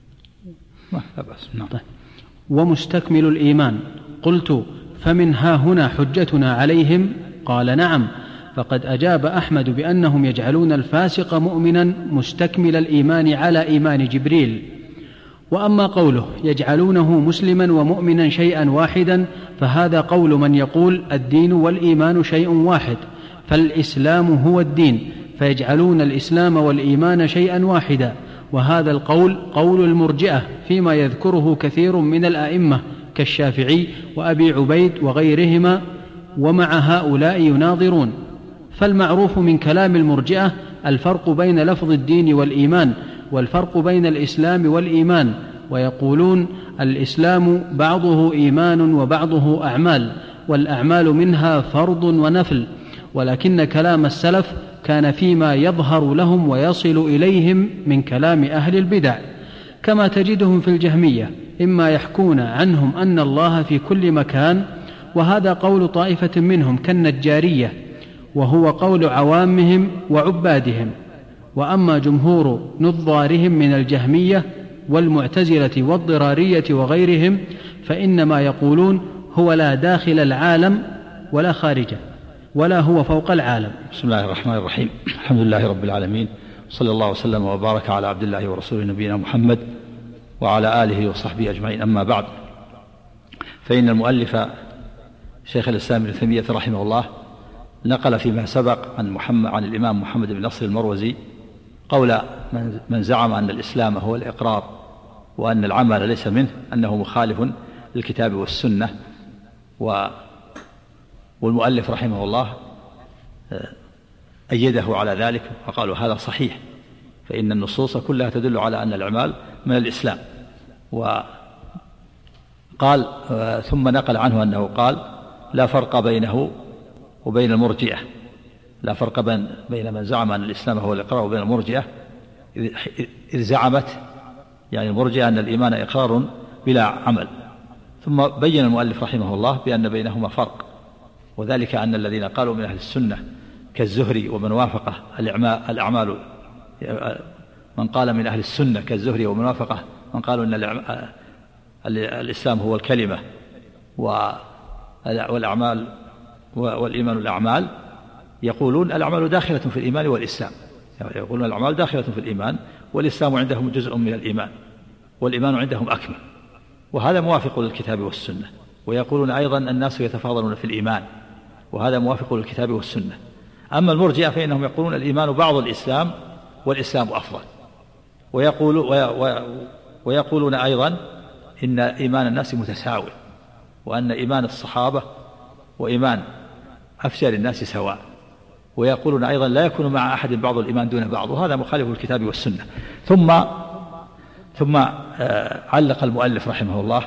لا بأس. نعم. طيب. ومستكمل الإيمان. قلت: فمن ها هنا حجتنا عليهم قال نعم، فقد أجاب أحمد بأنهم يجعلون الفاسق مؤمنا مستكمل الإيمان على إيمان جبريل. وأما قوله يجعلونه مسلما ومؤمنا شيئا واحدا فهذا قول من يقول الدين والإيمان شيء واحد، فالإسلام هو الدين، فيجعلون الإسلام والإيمان شيئا واحدا، وهذا القول قول المرجئة فيما يذكره كثير من الأئمة كالشافعي وأبي عبيد وغيرهما، ومع هؤلاء يناظرون. فالمعروف من كلام المرجئة الفرق بين لفظ الدين والإيمان، والفرق بين الإسلام والإيمان، ويقولون الإسلام بعضه إيمان وبعضه أعمال، والأعمال منها فرض ونفل، ولكن كلام السلف كان فيما يظهر لهم ويصل إليهم من كلام أهل البدع، كما تجدهم في الجهمية إما يحكون عنهم أن الله في كل مكان، وهذا قول طائفة منهم كالنجارية، وهو قول عوامهم وعبادهم. وأما جمهور نظارهم من الجهمية والمعتزلة والضرارية وغيرهم فإنما يقولون هو لا داخل العالم ولا خارجه، ولا هو فوق العالم. بسم الله الرحمن الرحيم. الحمد لله رب العالمين، صلى الله وسلم وبارك على عبد الله ورسوله نبينا محمد وعلى آله وصحبه أجمعين. أما بعد، فإن المؤلف شيخ الإسلام ابن تيمية رحمه الله نقل فيما سبق عن الإمام محمد بن نصر المروزي قول من زعم أن الإسلام هو الإقرار وأن العمل ليس منه، أنه مخالف للكتاب والسنة. والمؤلف رحمه الله أيده على ذلك وقالوا هذا صحيح، فإن النصوص كلها تدل على أن الأعمال من الإسلام. وقال ثم نقل عنه أنه قال لا فرق بينه وبين المرجئة، لا فرق بين من زعم أن الإسلام هو الإقرار وبين المرجئة، إذ زعمت يعني المرجئة أن الإيمان إقرار بلا عمل. ثم بين المؤلف رحمه الله بأن بينهما فرق، وذلك أن الذين قالوا من أهل السنة كالزهري ومن وافقه الأعمال، من قال من أهل السنة كالزهري ومن وافقه من قالوا أن الإسلام هو الكلمة والأعمال والإيمان الأعمال، يقولون الأعمال داخلة في الإيمان والإسلام، يقولون الأعمال داخلة في الإيمان والإسلام عندهم جزء من الإيمان والإيمان عندهم أكمل، وهذا موافق للكتاب والسنة. ويقولون أيضا الناس يتفاضلون في الإيمان، وهذا موافق للكتاب والسنة. أما المرجئة فإنهم يقولون الإيمان بعض الإسلام والإسلام أفضل، ويقولون أيضا إن إيمان الناس متساوي، وأن إيمان الصحابة وإيمان أفجر الناس سواء. ويقولون أيضا لا يكون مع أحد بعض الإيمان دون بعض، وهذا مخالف للكتاب والسنة. ثم علق المؤلف رحمه الله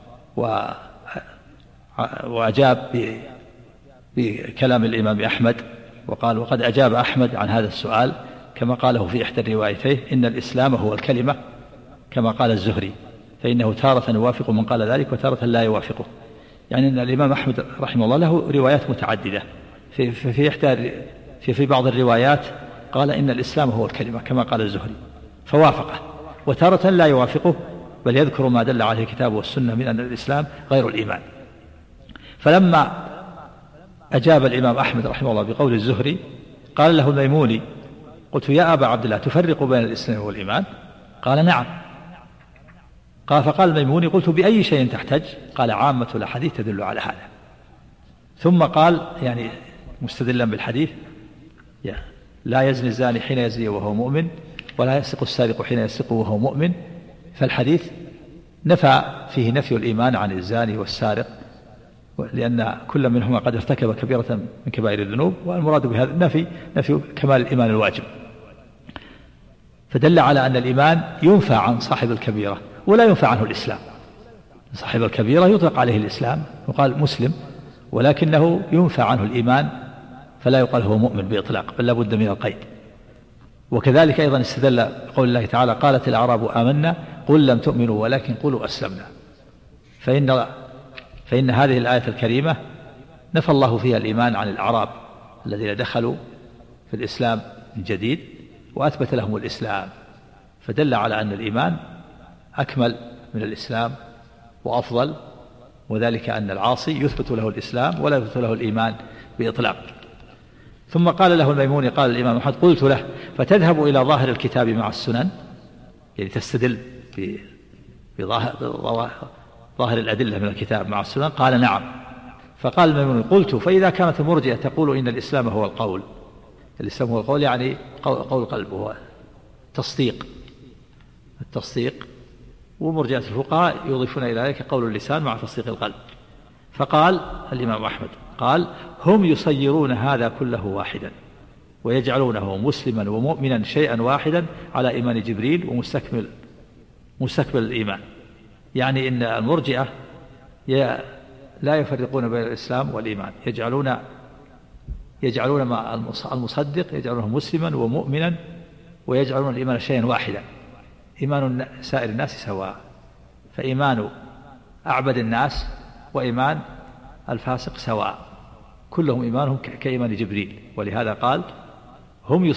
وأجاب بكلام الإمام أحمد، وقال وقد أجاب أحمد عن هذا السؤال كما قاله في إحدى الروايتين إن الإسلام هو الكلمة، كما قال الزهري، فإنه تارة يوافق من قال ذلك وتارة لا يوافقه. يعني أن الإمام أحمد رحمه الله له روايات متعددة، في بعض الروايات قال إن الإسلام هو الكلمة كما قال الزهري فوافقه، وتارة لا يوافقه بل يذكر ما دل عليه الكتاب والسنة من أن الإسلام غير الإيمان. فلما أجاب الإمام أحمد رحمه الله بقول الزهري قال له الميموني قلت يا أبا عبد الله تفرق بين الإسلام والإيمان؟ قال نعم. فقال الميموني قلت بأي شيء تحتج؟ قال عامة الأحاديث تدل على هذا. ثم قال يعني مستدلا بالحديث لا يزني الزاني حين يزني وهو مؤمن ولا يسرق السارق حين يسرق وهو مؤمن، فالحديث نفى فيه نفي الإيمان عن الزاني والسارق، لأن كل منهما قد ارتكب كبيرة من كبائر الذنوب، والمراد بهذا نفي كمال الإيمان الواجب. فدل على أن الإيمان ينفى عن صاحب الكبيرة ولا ينفى عنه الإسلام. صاحب الكبيرة يطلق عليه الإسلام يقال مسلم، ولكنه ينفى عنه الإيمان فلا يقال هو مؤمن بإطلاق، بل لا بد من القيد. وكذلك أيضا استدل قول الله تعالى قالت الأعراب آمنا قل لم تؤمنوا ولكن قولوا أسلمنا، فإن هذه الآية الكريمة نفى الله فيها الإيمان عن الأعراب الذين دخلوا في الإسلام من جديد وأثبت لهم الإسلام، فدل على أن الإيمان أكمل من الإسلام وأفضل، وذلك أن العاصي يثبت له الإسلام ولا يثبت له الإيمان بإطلاق. ثم قال له الميموني قال الإمام أحمد قلت له فتذهب إلى ظاهر الكتاب مع السنن، يعني تستدل بظاهر الأدلة من الكتاب مع السنن؟ قال نعم. فقال الميموني قلت فإذا كانت المرجئة تقول إن الإسلام هو القول، الإسلام هو القول يعني قول القلب، هو التصديق، ومرجئة الفقهاء يضيفون إلى ذلك قول اللسان مع تصديق القلب. فقال الإمام أحمد قال هم يصيرون هذا كله واحدا ويجعلونه مسلما ومؤمنا شيئا واحدا على إيمان جبريل ومستكمل الإيمان. يعني إن المرجئة لا يفرقون بين الإسلام والإيمان، يجعلون مع المصدق يجعلونه مسلما ومؤمنا ويجعلون الإيمان شيئا واحدا. إيمان سائر الناس سواء، فإيمان أعبد الناس وإيمان الفاسق سواء، كلهم إيمانهم كإيمان جبريل. ولهذا قال هم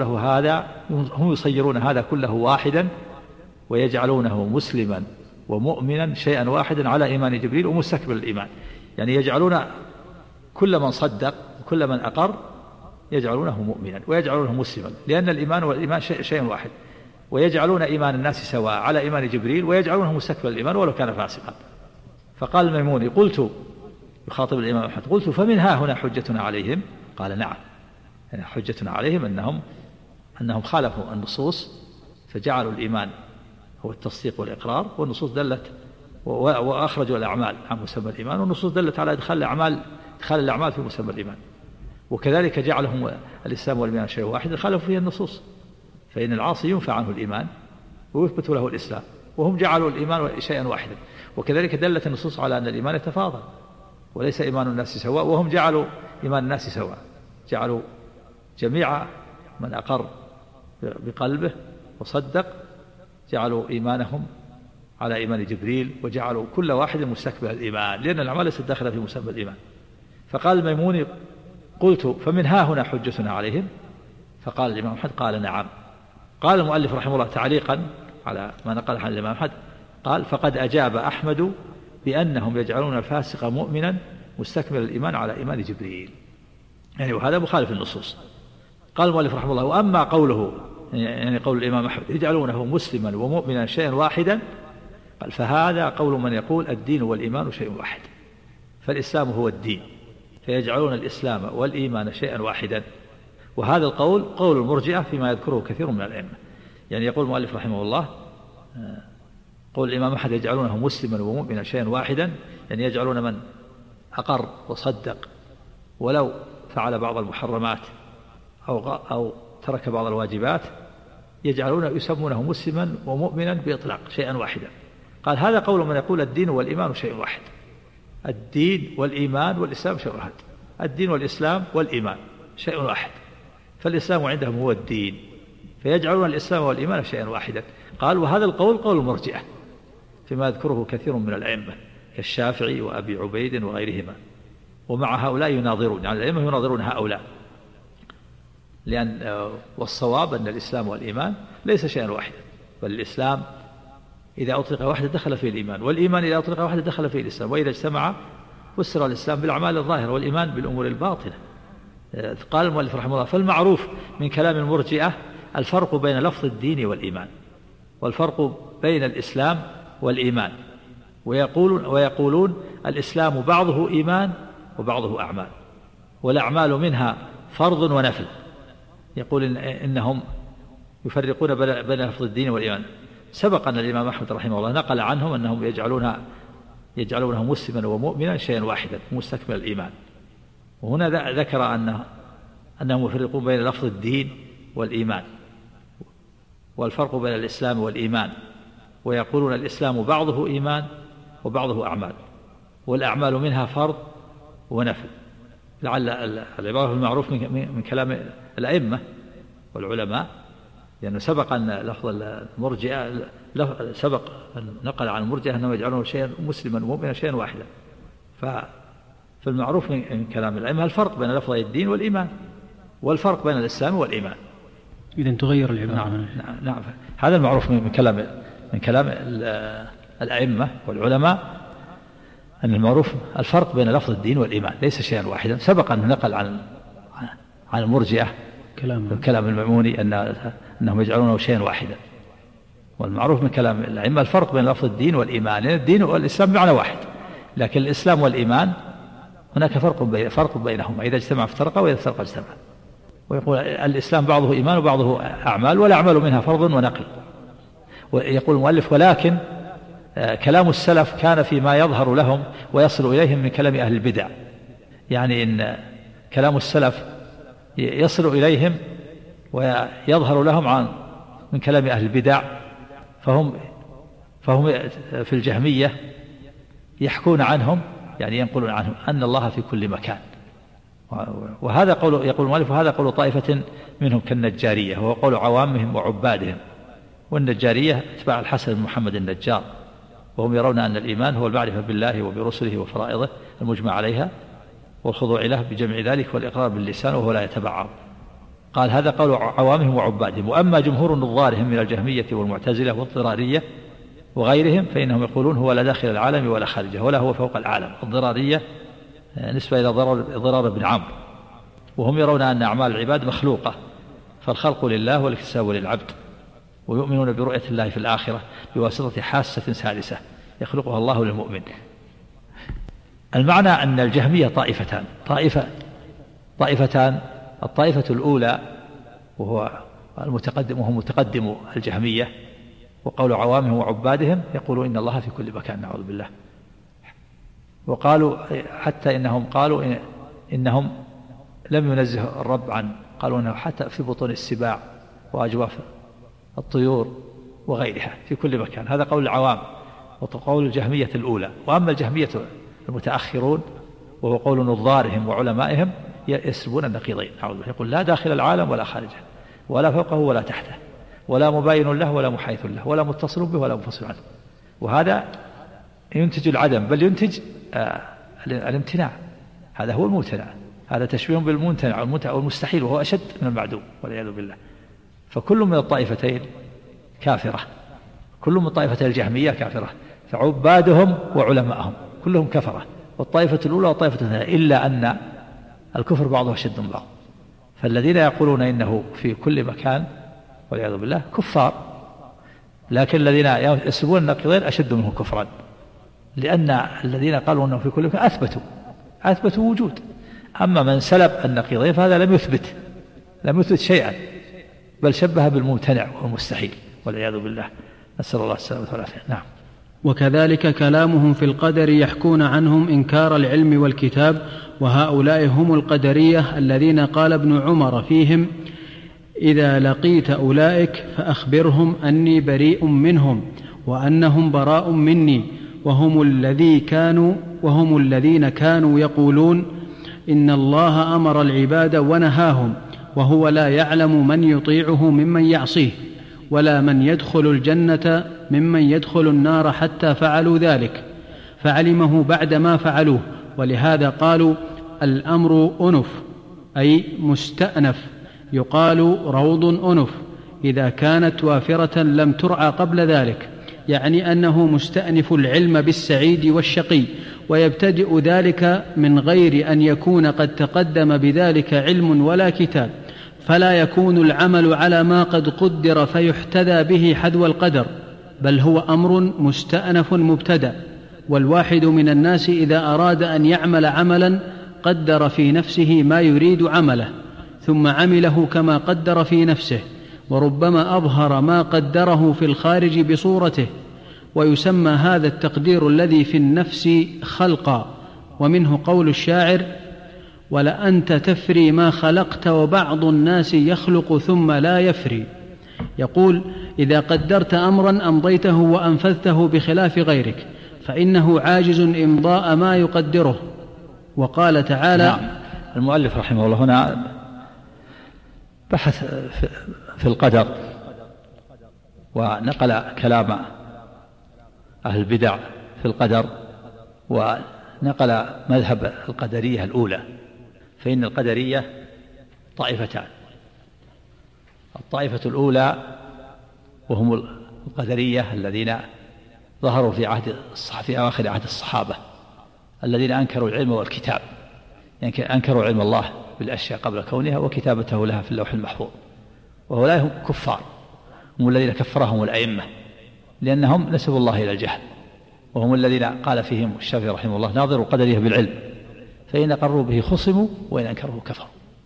يصيرون هذا كله واحدا ويجعلونه مسلما ومؤمنا شيئا واحدا على إيمان جبريل ومستكمل الإيمان. يعني يجعلون كل من صدق وكل من أقر يجعلونه مؤمنا ويجعلونه مسلما، لأن الإيمان والإيمان شيء واحد، ويجعلون إيمان الناس سواء على إيمان جبريل ويجعلونه مستكمل الإيمان ولو كان فاسقا. فقال الميموني قلت يخاطب الإمام أحمد قلت فمن ها هنا حجتنا عليهم؟ قال نعم، يعني حجتنا عليهم أنهم خالفوا النصوص فجعلوا الإيمان هو التصديق والإقرار، والنصوص دلت وأخرجوا الأعمال عن مسمى الإيمان، والنصوص دلت على إدخال الأعمال في مسمى الإيمان. وكذلك جعلهم الإسلام والإيمان شيء واحد خالفوا فيه النصوص، فإن العاصي ينفع عنه الإيمان ويثبت له الإسلام، وهم جعلوا الإيمان شيئا واحدا. وكذلك دلت النصوص على أن الإيمان يتفاضل وليس إيمان الناس سواء، وهم جعلوا إيمان الناس سواء، جعلوا جميع من أقر بقلبه وصدق جعلوا إيمانهم على إيمان جبريل، وجعلوا كل واحد مستكمل الإيمان، لأن الأعمال ليست داخلة في مسمى الإيمان. فقال الميموني قلت فمن ها هنا حجتنا عليهم؟ فقال الإمام أحمد قال نعم. قال المؤلف رحمه الله تعليقا على ما نقل عن الإمام أحمد قال فقد أجاب أحمد بأنهم يجعلون الفاسق مؤمنا مستكمل الإيمان على إيمان جبريل، يعني وهذا مخالف النصوص. قال المؤلف رحمه الله وأما قوله، يعني قول الإمام أحمد يجعلونه مسلما ومؤمنا شيئا واحدا، قال فهذا قول من يقول الدين والإيمان شيء واحد، فالإسلام هو الدين فيجعلون الإسلام والإيمان شيئا واحدا. وهذا القول قول المرجئة فيما يذكره كثير من الأئمة. يعني يقول المؤلف رحمه الله قول الإمام أحمد يجعلونه مسلما ومؤمنا شيئا واحدا، يعني يجعلون من أقر وصدق ولو فعل بعض المحرمات أو ترك بعض الواجبات يسمونه مسلما ومؤمنا بإطلاق شيئا واحدا. قال هذا قول من يقول الدين والإيمان شيء واحد، الدين والإيمان والإسلام شيء واحد، الدين والإسلام والإيمان شيء واحد، فالإسلام عندهم هو الدين فيجعلون الإسلام والإيمان شيئا واحدا. قال وهذا القول قول المرجئة فيما يذكره كثير من الأئمة كالشافعي وأبي عبيد وغيرهما، ومع هؤلاء يناظرون، يعني الأئمة يناظرون هؤلاء، لأن والصواب أن الإسلام والإيمان ليس شيئا واحدا، بل الإسلام إذا أطلق واحدة دخل فيه الإيمان، والإيمان إذا أطلق واحدة دخل فيه الإسلام، وإذا اجتمع فسر الإسلام بالأعمال الظاهرة والإيمان بالأمور الباطنة. قال المؤلف رحمه الله فالمعروف من كلام المرجئة الفرق بين لفظ الدين والإيمان، والفرق بين الإسلام والإيمان، ويقولون الإسلام بعضه إيمان وبعضه أعمال، والأعمال منها فرض ونفل. يقول إنهم يفرقون بين لفظ الدين والإيمان. سبق أن الإمام أحمد رحمه الله نقل عنهم أنهم يجعلونه مسلما ومؤمنا شيئا واحدا مستكمل الإيمان، وهنا ذكر أنهم يفرقون بين لفظ الدين والإيمان والفرق بين الإسلام والإيمان، ويقولون الإسلام بعضه إيمان وبعضه أعمال، والأعمال منها فرض ونفل. لعل العبارة المعروف من كلام الأئمة والعلماء، لأنه سبق أن لفظ المرجئة سبق أن نقل عن المرجئة أنهم يجعلون شيئا مسلما ومؤمنا شيئا واحدا. فالمعروف من كلام الأئمة الفرق بين لفظ الدين والإيمان والفرق بين الإسلام والإيمان. إذن تغير العبارة. نعم هذا المعروف من كلام الأئمة والعلماء أن المعروف الفرق بين لفظ الدين والإيمان ليس شيئا واحدا. سبق أن نقل عن المرجئة كلام المأموني أنهم يجعلونه شيئا واحدا، والمعروف من كلام الأئمة الفرق بين لفظ الدين والإيمان، لأن الدين والإسلام بمعنى واحد، لكن الإسلام والإيمان هناك فرق بينهما، إذا اجتمع افترقا وإذا افترقا اجتمع. ويقول الإسلام بعضه إيمان وبعضه أعمال، والأعمال منها فرض ونقل. ويقول المؤلف ولكن كلام السلف كان فيما يظهر لهم ويصل إليهم من كلام أهل البدع، يعني إن كلام السلف يصل إليهم ويظهر لهم من كلام أهل البدع، فهم في الجهمية يحكون عنهم، يعني ينقلون عنهم أن الله في كل مكان. وهذا قول، يقول المؤلف، وهذا قول طائفة منهم كالنجارية، وهو قول عوامهم وعبادهم. والنجارية اتباع الحسن بن محمد النجار، وهم يرون أن الإيمان هو المعرفة بالله وبرسله وفرائضه المجمع عليها والخضوع له بجمع ذلك والإقرار باللسان وهو لا يتبعض. قال هذا قول عوامهم وعبادهم. وأما جمهور نظارهم من الجهمية والمعتزلة والضرارية وغيرهم فإنهم يقولون هو لا داخل العالم ولا خارجه ولا هو فوق العالم. الضرارية نسبة إلى ضرار بن عمرو، وهم يرون أن أعمال العباد مخلوقة، فالخلق لله والاكتساب للعبد، ويؤمنون برؤية الله في الآخرة بواسطة حاسة سادسة يخلقها الله للمؤمن. المعنى أن الجهمية طائفتان، الطائفة الأولى وهو متقدم الجهمية، وقول عوامهم وعبادهم يقولوا إن الله في كل مكان، نعوذ بالله. وقالوا حتى إنهم قالوا إنهم لم ينزه الرب قالوا إنه حتى في بطون السباع وأجواف الطيور وغيرها في كل مكان. هذا قول العوام وقول الجهمية الأولى. وأما الجهمية المتأخرون وهو قول نظارهم وعلمائهم يسلبون النقيضين، يقول لا داخل العالم ولا خارجه ولا فوقه ولا تحته ولا مباين له ولا محايث له ولا متصل به ولا منفصل عنه. وهذا ينتج العدم، بل ينتج الامتناع. هذا هو الممتنع، هذا تشبيه بالممتنع والمستحيل، وهو أشد من المعدوم والعياذ بالله. فكل من الطائفتين كافرة، كل من طائفتي الجهمية كافرة، فعبادهم وعلمائهم كلهم كفرة، والطائفة الأولى والطائفة الثانية، إلا أن الكفر بعضه أشد من بعض. فالذين يقولون إنه في كل مكان والعياذ بالله كفار، لكن الذين يسلبون النقيضين أشد منه كفرا، لأن الذين قالوا أنه في كل مكان أثبتوا وجود. أما من سلب النقيضين فهذا لم يثبت شيئا، بل شبه بالممتنع والمستحيل والعياذ بالله، نسأل الله السلامة والعافية. نعم. وكذلك كلامهم في القدر يحكون عنهم إنكار العلم والكتاب، وهؤلاء هم القدرية الذين قال ابن عمر فيهم: إذا لقيت أولئك فأخبرهم أني بريء منهم وأنهم براء مني، وهم الذين كانوا يقولون إن الله أمر العباد ونهاهم، وهو لا يعلم من يطيعه ممن يعصيه، ولا من يدخل الجنة ممن يدخل النار حتى فعلوا ذلك، فعلمه بعد ما فعلوه. ولهذا قالوا الأمر أنف، أي مستأنف، يقال روض أنف إذا كانت وافرة لم ترعى قبل ذلك، يعني أنه مستأنف العلم بالسعيد والشقي، ويبتدئ ذلك من غير أن يكون قد تقدم بذلك علم ولا كتاب، فلا يكون العمل على ما قد قدر فيحتذى به حذو القدر، بل هو أمر مستأنف مبتدأ. والواحد من الناس إذا أراد أن يعمل عملا قدر في نفسه ما يريد عمله ثم عمله كما قدر في نفسه، وربما أظهر ما قدره في الخارج بصورته، ويسمى هذا التقدير الذي في النفس خلقا. ومنه قول الشاعر: ولأنت تفري ما خلقت وبعض الناس يخلق ثم لا يفري. يقول: إذا قدرت أمرا أمضيته وأنفذته بخلاف غيرك فإنه عاجز إمضاء ما يقدره. وقال تعالى: نعم. المؤلف رحمه الله هنا بحث في القدر، ونقل كلام أهل البدع في القدر، ونقل مذهب القدرية الأولى. فإن القدرية طائفتان: الطائفة الأولى وهم القدرية الذين ظهروا في أواخر عهد الصحابة، الذين أنكروا العلم والكتاب، يعني أنكروا علم الله بالأشياء قبل كونها وكتابته لها في اللوح المحفوظ، وهؤلاء هم كفار، هم الذين كفرهم الأئمة لأنهم نسبوا الله إلى الجهل، وهم الذين قال فيهم الشافعي رحمه الله: ناظروا قدره بالعلم فإن قروا به خصموا وإن أنكروه كفروا.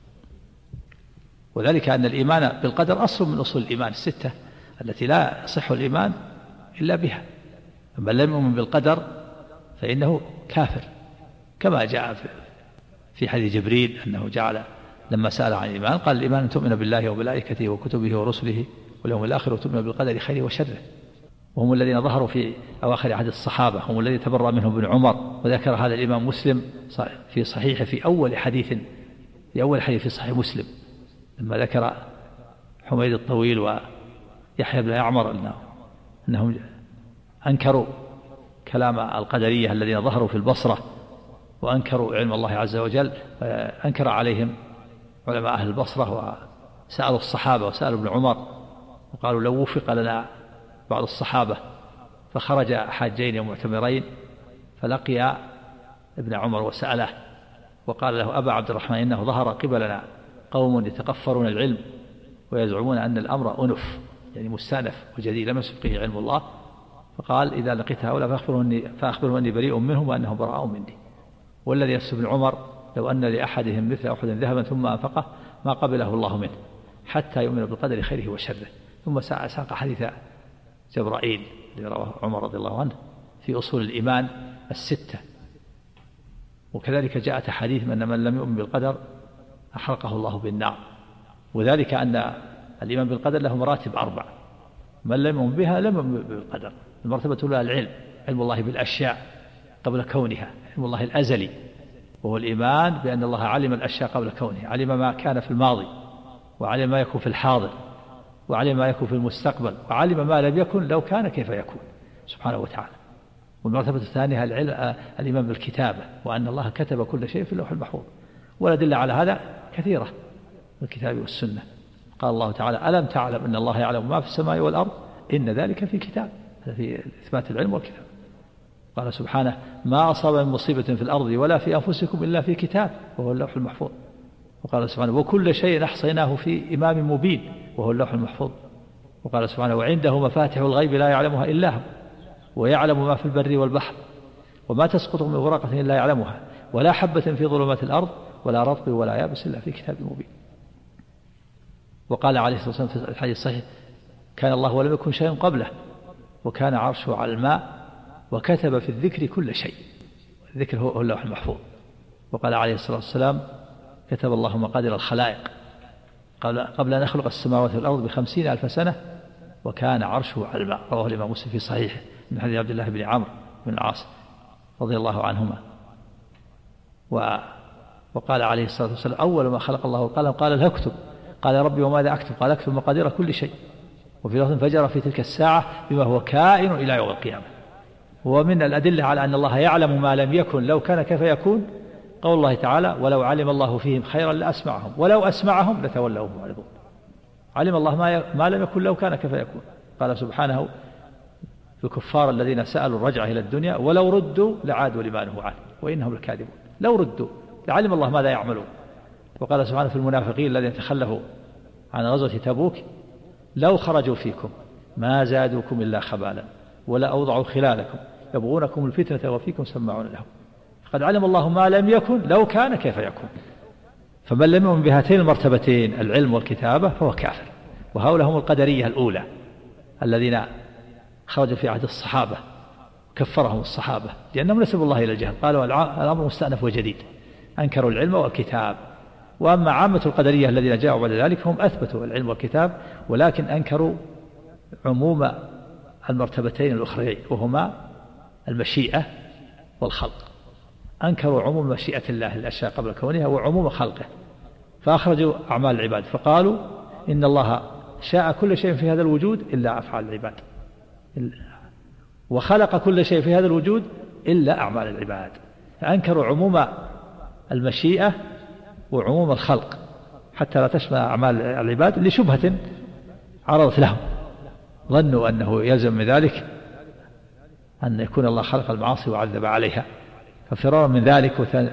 وذلك أن الإيمان بالقدر أصل من أصول الإيمان الستة التي لا يصح الإيمان إلا بها، من لم يؤمن بالقدر فإنه كافر، كما جاء في حديث جبريل أنه جعل لما سأل عن الإيمان قال: الإيمان أن تؤمن بالله وملائكته وكتبه ورسله واليوم الآخر وتؤمن بالقدر خيره وشره. وهم الذين ظهروا في أواخر عهد الصحابة، هم الذين تبرأ منهم ابن عمر، وذكر هذا الإمام مسلم في صحيحه في أول حديث في صحيح مسلم لما ذكر حميد الطويل ويحيى بن يعمر أنهم أنكروا كلام القدرية الذين ظهروا في البصرة وأنكروا علم الله عز وجل. أنكر عليهم علماء أهل البصرة وسألوا الصحابة وسألوا ابن عمر وقالوا: لو وفق لنا بعض الصحابة فخرج حاجين ومعتمرين فلقي ابن عمر وسأله وقال له: أبا عبد الرحمن، إنه ظهر قبلنا قوم يتقفرون العلم ويزعمون أن الأمر أنف، يعني مستأنف وجديد لم يسبقه علم الله. فقال: إذا لقيت هؤلاء فأخبرهم أني بريء منهم وأنهم براء مني، والذي نفس ابن عمر لو أن لأحدهم مثل أحد ذهبا ثم أنفقه ما قبله الله منه حتى يؤمن بالقدر خيره وشره. ثم ساق حديث جبرائيل الذي رواه عمر رضي الله عنه في أصول الإيمان الستة. وكذلك جاءت حديث أن من لم يؤمن بالقدر أحرقه الله بالنار، وذلك أن الإيمان بالقدر له مراتب 4، من لم يؤمن بها لم يؤمن بالقدر. المرتبة الأولى العلم، علم الله بالأشياء قبل كونها، علم الله الأزلي، وهو الإيمان بأن الله علم الأشياء قبل كونها، علم ما كان في الماضي وعلم ما يكون في الحاضر وعلم ما يكون في المستقبل وعلم ما لم يكن لو كان كيف يكون سبحانه وتعالى. والمرتبة الثانية الإيمان بالكتابة، وأن الله كتب كل شيء في اللوح المحفوظ، والأدلة على هذا كثيرة بالكتاب والسنة. قال الله تعالى: ألم تعلم أن الله يعلم ما في السماء والأرض إن ذلك في كتاب، هذا في إثبات العلم والكتاب. قال سبحانه: ما أصاب من مصيبة في الأرض ولا في أنفسكم إلا في كتاب وهو اللوح المحفوظ. وقال سبحانه: وكل شيء أحصيناه في إمام مبين وهو اللوح المحفوظ. وقال سبحانه: وعنده مفاتح الغيب لا يعلمها إلا هو ويعلم ما في البر والبحر وما تسقط من ورقة إلا يعلمها ولا حبة في ظلمات الأرض ولا رطب ولا يابس إلا في كتاب مبين. وقال عليه الصلاة والسلام في الحديث الصحيح: كان الله ولم يكن شيء قبله وكان عرشه على الماء وكتب في الذكر كل شيء. الذكر هو اللوح المحفوظ. وقال عليه الصلاة والسلام: كتب الله مقادير الخلائق قبل أن يخلق السماوات والأرض ب50,000 سنة وكان عرشه على الماء. رواه الإمام مسلم في صحيحه من حديث عبد الله بن عمرو بن العاص رضي الله عنهما. وقال عليه الصلاة والسلام: أول ما خلق الله القلم قال له اكتب، قال: يا ربي وماذا أكتب؟ قال: اكتب مقادير كل شيء. وفي لفظ: فجر في تلك الساعة بما هو كائن إلى يوم القيامة. ومن الأدلة على أن الله يعلم ما لم يكن لو كان كيف يكون قول الله تعالى: ولو علم الله فيهم خيرا لأسمعهم ولو أسمعهم لتولوا معرضون. علم الله ما لم يكن لو كان كيف يكون. قال سبحانه في الكفار الذين سألوا الرجعة إلى الدنيا: ولو ردوا لعادوا لما نهوا عنه وإنهم لكاذبون. لو ردوا لعلم الله ماذا يعملون. وقال سبحانه في المنافقين الذين تخلفوا عن غزوة تبوك: لو خرجوا فيكم ما زادوكم إلا خبالا ولا أوضعوا خلالكم يبغونكم الفتنة وفيكم سماعون لهم. فقد علم الله ما لم يكن لو كان كيف يكون. فمن لم يؤمن بهاتين المرتبتين العلم والكتابة فهو كافر. وهؤلاء هم القدرية الأولى الذين خرجوا في عهد الصحابة كفرهم الصحابة لأنهم نسبوا الله إلى الجهل، قالوا الأمر مستأنف وجديد، أنكروا العلم والكتاب. وأما عامة القدرية الذين جاءوا بعد ذلك هم أثبتوا العلم والكتاب ولكن أنكروا عموم المرتبتين الأخرين وهما المشيئة والخلق. أنكروا عموم مشيئة الله للأشياء قبل كونها وعموم خلقه، فأخرجوا أعمال العباد فقالوا إن الله شاء كل شيء في هذا الوجود إلا أفعال العباد، وخلق كل شيء في هذا الوجود إلا أعمال العباد. فأنكروا عموم المشيئة وعموم الخلق حتى لا تشمل أعمال العباد لشبهة عرضت لهم، ظنوا أنه يلزم من ذلك أن يكون الله خلق المعاصي وعذب عليها ففرارا من ذلك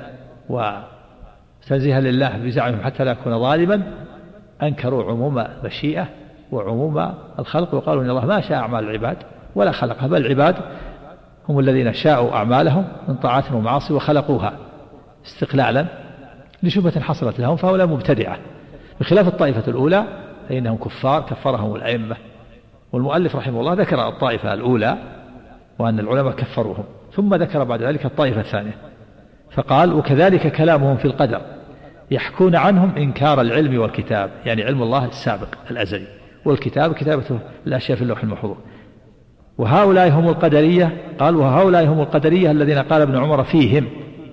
وتنزيها لله بزعمهم حتى لا يكون ظالما أنكروا عموم المشيئة وعموم الخلق، وقالوا إن الله ما شاء أعمال العباد ولا خلقها، بل العباد هم الذين شاءوا أعمالهم من طاعات ومعاصي وخلقوها استقلالا لشبهة حصلت لهم، فهؤلاء مبتدعة، بخلاف الطائفة الأولى فإنهم كفار كفرهم الأئمة. والمؤلف رحمه الله ذكر الطائفة الأولى وأن العلماء كفروهم، ثم ذكر بعد ذلك الطائفة الثانية فقال: وكذلك كلامهم في القدر يحكون عنهم إنكار العلم والكتاب، يعني علم الله السابق الأزلي، والكتاب كتابة الأشياء في اللوح المحفوظ. وهؤلاء هم القدرية، قال: وهؤلاء هم القدرية الذين قال ابن عمر فيهم: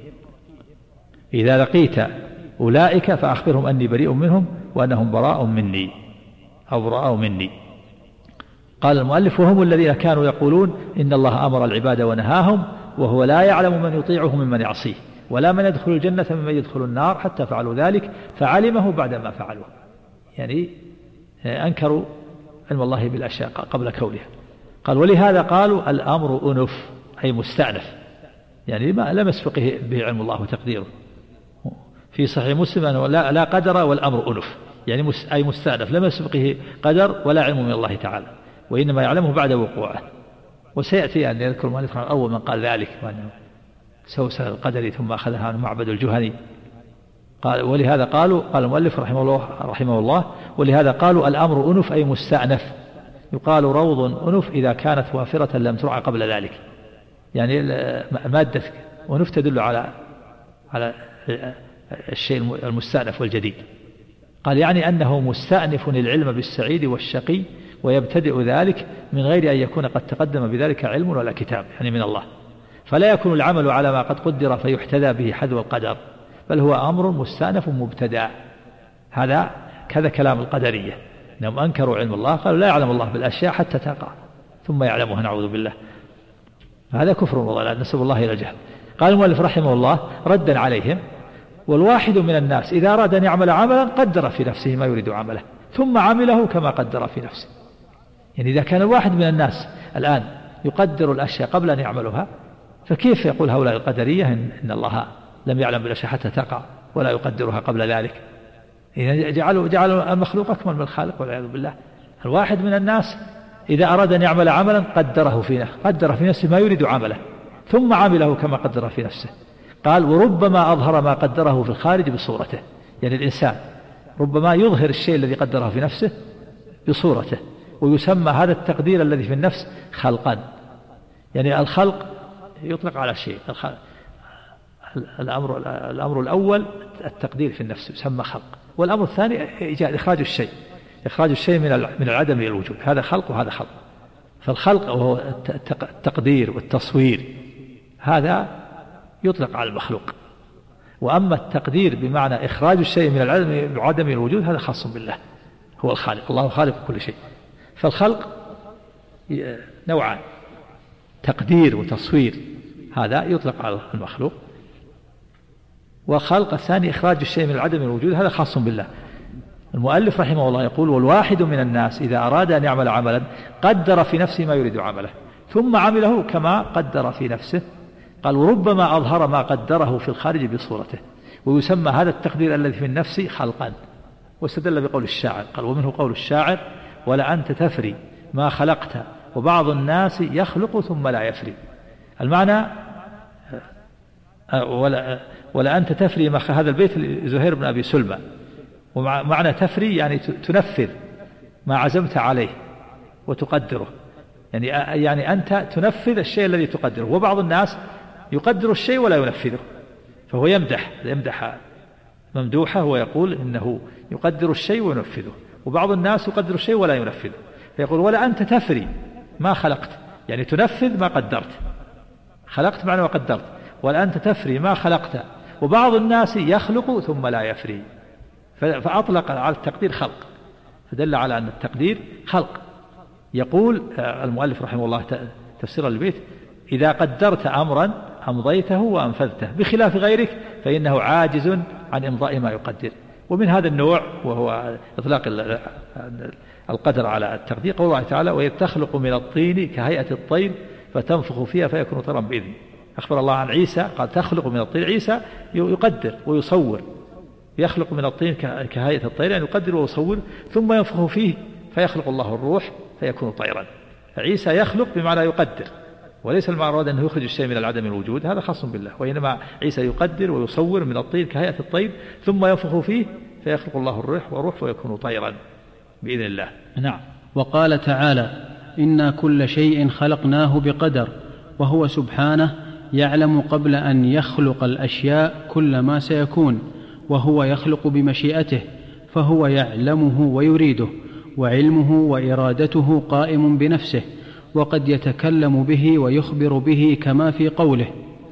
إذا لقيت أولئك فأخبرهم أني بريء منهم وأنهم براء مني أو براء مني. قال المؤلف: وهم الذين كانوا يقولون إن الله أمر العباد ونهاهم وهو لا يعلم من يطيعه ممن يعصيه ولا من يدخل الجنة ممن يدخل النار حتى فعلوا ذلك فعلمه بعدما فعلوه، يعني أنكروا علم الله بالأشياء قبل كونها. قال: ولهذا قالوا الأمر أنف، أي مستأنف، يعني ما لم يسبقه به علم الله وتقديره. في صحيح مسلم أنه لا قدر والأمر أنف، يعني أي مستأنف لم يسبقه قدر ولا علم من الله تعالى، وإنما يعلمه بعد وقوعه. وسيأتي أن يذكر المؤلف أول من قال ذلك، وأنه سوسن القدر ثم أخذها عن معبد الجهني. قال: ولهذا قالوا، قال المؤلف رحمه الله: ولهذا قالوا الأمر أنف، أي مستأنف. يقال روض أنف إذا كانت وافرة لم ترعى قبل ذلك، يعني مادة أنف تدل على الشيء المستأنف والجديد. قال: يعني أنه مستأنف العلم بالسعيد والشقي ويبتدئ ذلك من غير أن يكون قد تقدم بذلك علم ولا كتاب، يعني من الله، فلا يكون العمل على ما قد قدر فيحتذى به حذو القدر، بل هو أمر مستأنف مبتدأ. هذا كذا كلام القدرية، أنهم أنكروا علم الله، قالوا لا يعلم الله بالأشياء حتى تقع ثم يعلمها، نعوذ بالله. هذا كفر وضلال، نسأل الله إلى الجهل. قال المؤلف رحمه الله ردا عليهم: والواحد من الناس إذا أراد أن يعمل عملا قدر في نفسه ما يريد عمله ثم عمله كما قدر في نفسه. يعني إذا كان الواحد من الناس الآن يقدر الأشياء قبل أن يعملها، فكيف يقول هؤلاء القدرية إن الله لم يعلم بالأشياء حتى تقع ولا يقدرها قبل ذلك؟ جعلوا المخلوق أكمل من الخالق والعياذ بالله. الواحد من الناس إذا أراد أن يعمل عملا قدر في نفسه ما يريد عمله ثم عمله كما قدر في نفسه. قال: وربما أظهر ما قدره في الخارج بصورته، يعني الإنسان ربما يظهر الشيء الذي قدره في نفسه بصورته، ويسمى هذا التقدير الذي في النفس خلقا. يعني الخلق يطلق على شيء، الأمر الأول التقدير في النفس يسمى خلق، والأمر الثاني إخراج الشيء من العدم إلى الوجود، هذا خلق وهذا خلق. فالخلق وهو التقدير والتصوير هذا يطلق على المخلوق، وأما التقدير بمعنى إخراج الشيء من العدم إلى الوجود هذا خاص بالله، هو الخالق، الله خالق كل شيء. فالخلق نوعان: تقدير وتصوير، هذا يطلق على المخلوق، وخلق الثاني إخراج الشيء من العدم إلى الوجود، هذا خاص بالله. المؤلف رحمه الله يقول: والواحد من الناس إذا أراد أن يعمل عملا قدر في نفسه ما يريد عمله ثم عمله كما قدر في نفسه. قال: وربما أظهر ما قدره في الخارج بصورته، ويسمى هذا التقدير الذي في النفس خلقا. واستدل بقول الشاعر، قال: ومنه قول الشاعر: ولأنت تفري ما خلقت وبعض الناس يخلق ثم لا يفري. المعنى ولأنت تفري ما، هذا البيت زهير بن أبي سلمى، ومعنى تفري يعني تنفذ ما عزمت عليه وتقدره، يعني أنت تنفذ الشيء الذي تقدره، وبعض الناس يقدر الشيء ولا ينفذه، فهو يمدح ممدوحه ويقول إنه يقدر الشيء وينفذه، وبعض الناس يقدر الشيء ولا ينفذه، فيقول: ولا أنت تفري ما خلقت، يعني تنفذ ما قدرت، خلقت معنى وقدرت، ولا أنت تفري ما خلقت وبعض الناس يخلق ثم لا يفري، فأطلق على التقدير خلق، فدل على أن التقدير خلق. يقول المؤلف رحمه الله تفسير البيت: إذا قدرت أمرا أمضيته وأنفذته، بخلاف غيرك فإنه عاجز عن إمضاء ما يقدر. ومن هذا النوع وهو إطلاق القدر على التقدير قول الله تعالى: وإذ تخلق من الطين كهيئة الطير فتنفخ فيها فيكون طيرا بإذن. أخبر الله عن عيسى قال تخلق من الطين. عيسى يقدر ويصور، يخلق من الطين كهيئة الطير، يعني يقدر ويصور ثم ينفخ فيه فيخلق الله الروح فيكون طيرا. فعيسى يخلق بمعنى يقدر، وليس المراد أنه يخرج الشيء من العدم الوجود، هذا خاص بالله، وإنما عيسى يقدر ويصور من الطين كهيئة الطير ثم ينفخ فيه فيخلق الله الروح فيكون طيرا بإذن الله. نعم. وقال تعالى: إنا كل شيء خلقناه بقدر، وهو سبحانه يعلم قبل أن يخلق الأشياء كل ما سيكون، وهو يخلق بمشيئته، فهو يعلمه ويريده، وعلمه وإرادته قائم بنفسه، وقد يتكلم به ويخبر به كما في قوله: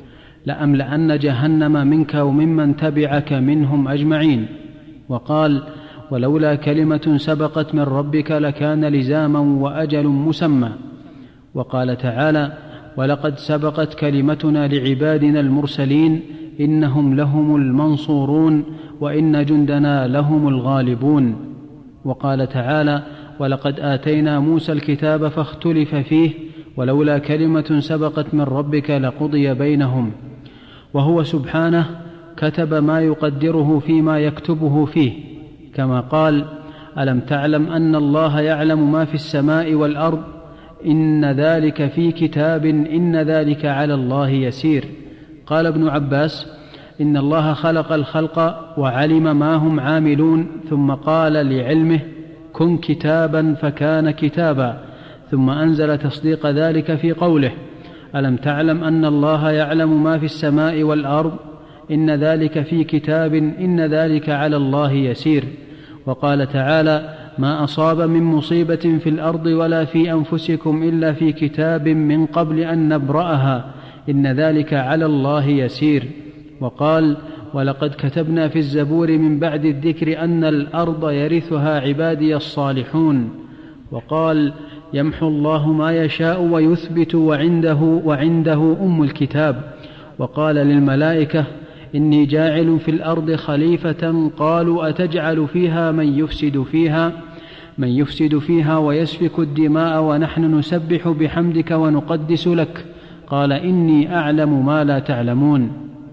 لأملأن جهنم منك وممن تبعك منهم أجمعين. وقال: ولولا كلمة سبقت من ربك لكان لزاما وأجل مسمى. وقال تعالى: ولقد سبقت كلمتنا لعبادنا المرسلين إنهم لهم المنصورون وإن جندنا لهم الغالبون. وقال تعالى: ولقد آتينا موسى الكتاب فاختلف فيه ولولا كلمة سبقت من ربك لقضي بينهم. وهو سبحانه كتب ما يقدره فيما يكتبه فيه، كما قال: ألم تعلم أن الله يعلم ما في السماء والأرض إن ذلك في كتاب إن ذلك على الله يسير. قال ابن عباس: إن الله خلق الخلق وعلم ما هم عاملون، ثم قال لعلمه: كن كتابا فكان كتابا، ثم أنزل تصديق ذلك في قوله: ألم تعلم أن الله يعلم ما في السماء والأرض إن ذلك في كتاب إن ذلك على الله يسير. وقال تعالى: ما أصاب من مصيبة في الأرض ولا في أنفسكم إلا في كتاب من قبل أن نبرأها إن ذلك على الله يسير. وقال: ولقد كتبنا في الزبور من بعد الذكر أن الأرض يرثها عبادي الصالحون. وقال: يمحو الله ما يشاء ويثبت وعنده أم الكتاب. وقال للملائكة: إني جاعل في الأرض خليفة، قالوا أتجعل فيها من يفسد فيها ويسفك الدماء ونحن نسبح بحمدك ونقدس لك؟ قال: إني أعلم ما لا تعلمون.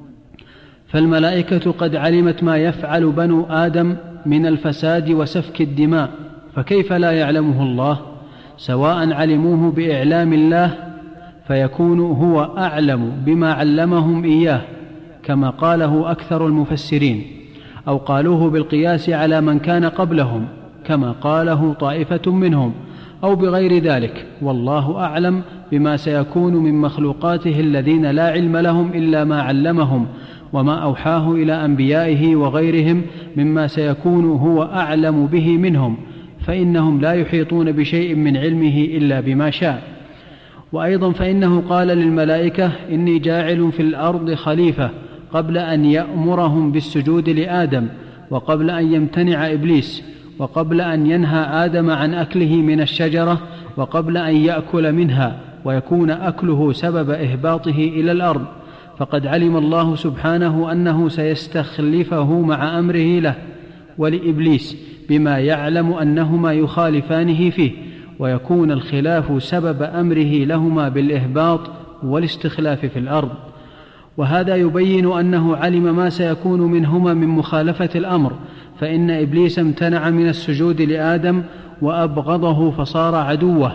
فالملائكة قد علمت ما يفعل بنو آدم من الفساد وسفك الدماء، فكيف لا يعلمه الله؟ سواء علموه بإعلام الله فيكون هو أعلم بما علمهم إياه كما قاله أكثر المفسرين، أو قالوه بالقياس على من كان قبلهم كما قاله طائفة منهم، أو بغير ذلك، والله أعلم بما سيكون من مخلوقاته الذين لا علم لهم إلا ما علمهم وما أوحاه إلى أنبيائه وغيرهم مما سيكون هو أعلم به منهم، فإنهم لا يحيطون بشيء من علمه إلا بما شاء. وأيضا فإنه قال للملائكة: إني جاعل في الأرض خليفة، قبل أن يأمرهم بالسجود لآدم، وقبل أن يمتنع إبليس، وقبل أن ينهى آدم عن أكله من الشجرة، وقبل أن يأكل منها ويكون أكله سبب إهباطه إلى الأرض. فقد علم الله سبحانه أنه سيستخلفه مع أمره له ولإبليس بما يعلم أنهما يخالفانه فيه، ويكون الخلاف سبب أمره لهما بالإهباط والاستخلاف في الأرض. وهذا يبين أنه علم ما سيكون منهما من مخالفة الأمر، فإن إبليس امتنع من السجود لآدم وأبغضه فصار عدوه،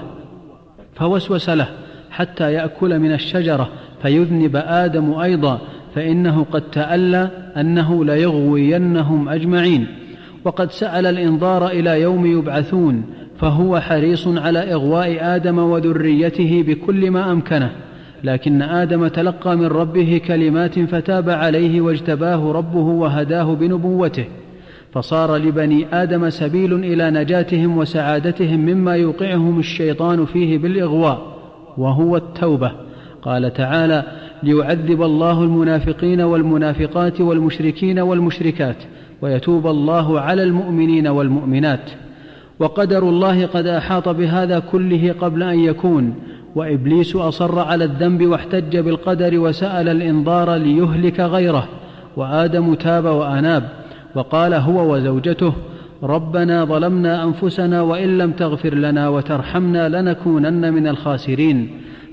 فوسوس له حتى يأكل من الشجرة فيذنب آدم أيضا، فإنه قد تألى أنه ليغوينهم أجمعين، وقد سأل الإنظار إلى يوم يبعثون، فهو حريص على إغواء آدم وذريته بكل ما أمكنه. لكن آدم تلقى من ربه كلمات فتاب عليه واجتباه ربه وهداه بنبوته، فصار لبني آدم سبيل إلى نجاتهم وسعادتهم مما يوقعهم الشيطان فيه بالإغواء، وهو التوبة. قال تعالى: ليعذب الله المنافقين والمنافقات والمشركين والمشركات ويتوب الله على المؤمنين والمؤمنات. وقدر الله قد أحاط بهذا كله قبل أن يكون، وإبليس أصر على الذنب واحتج بالقدر وسأل الإنظار ليهلك غيره، وآدم تاب وأناب وقال هو وزوجته: ربنا ظلمنا أنفسنا وإن لم تغفر لنا وترحمنا لنكونن من الخاسرين.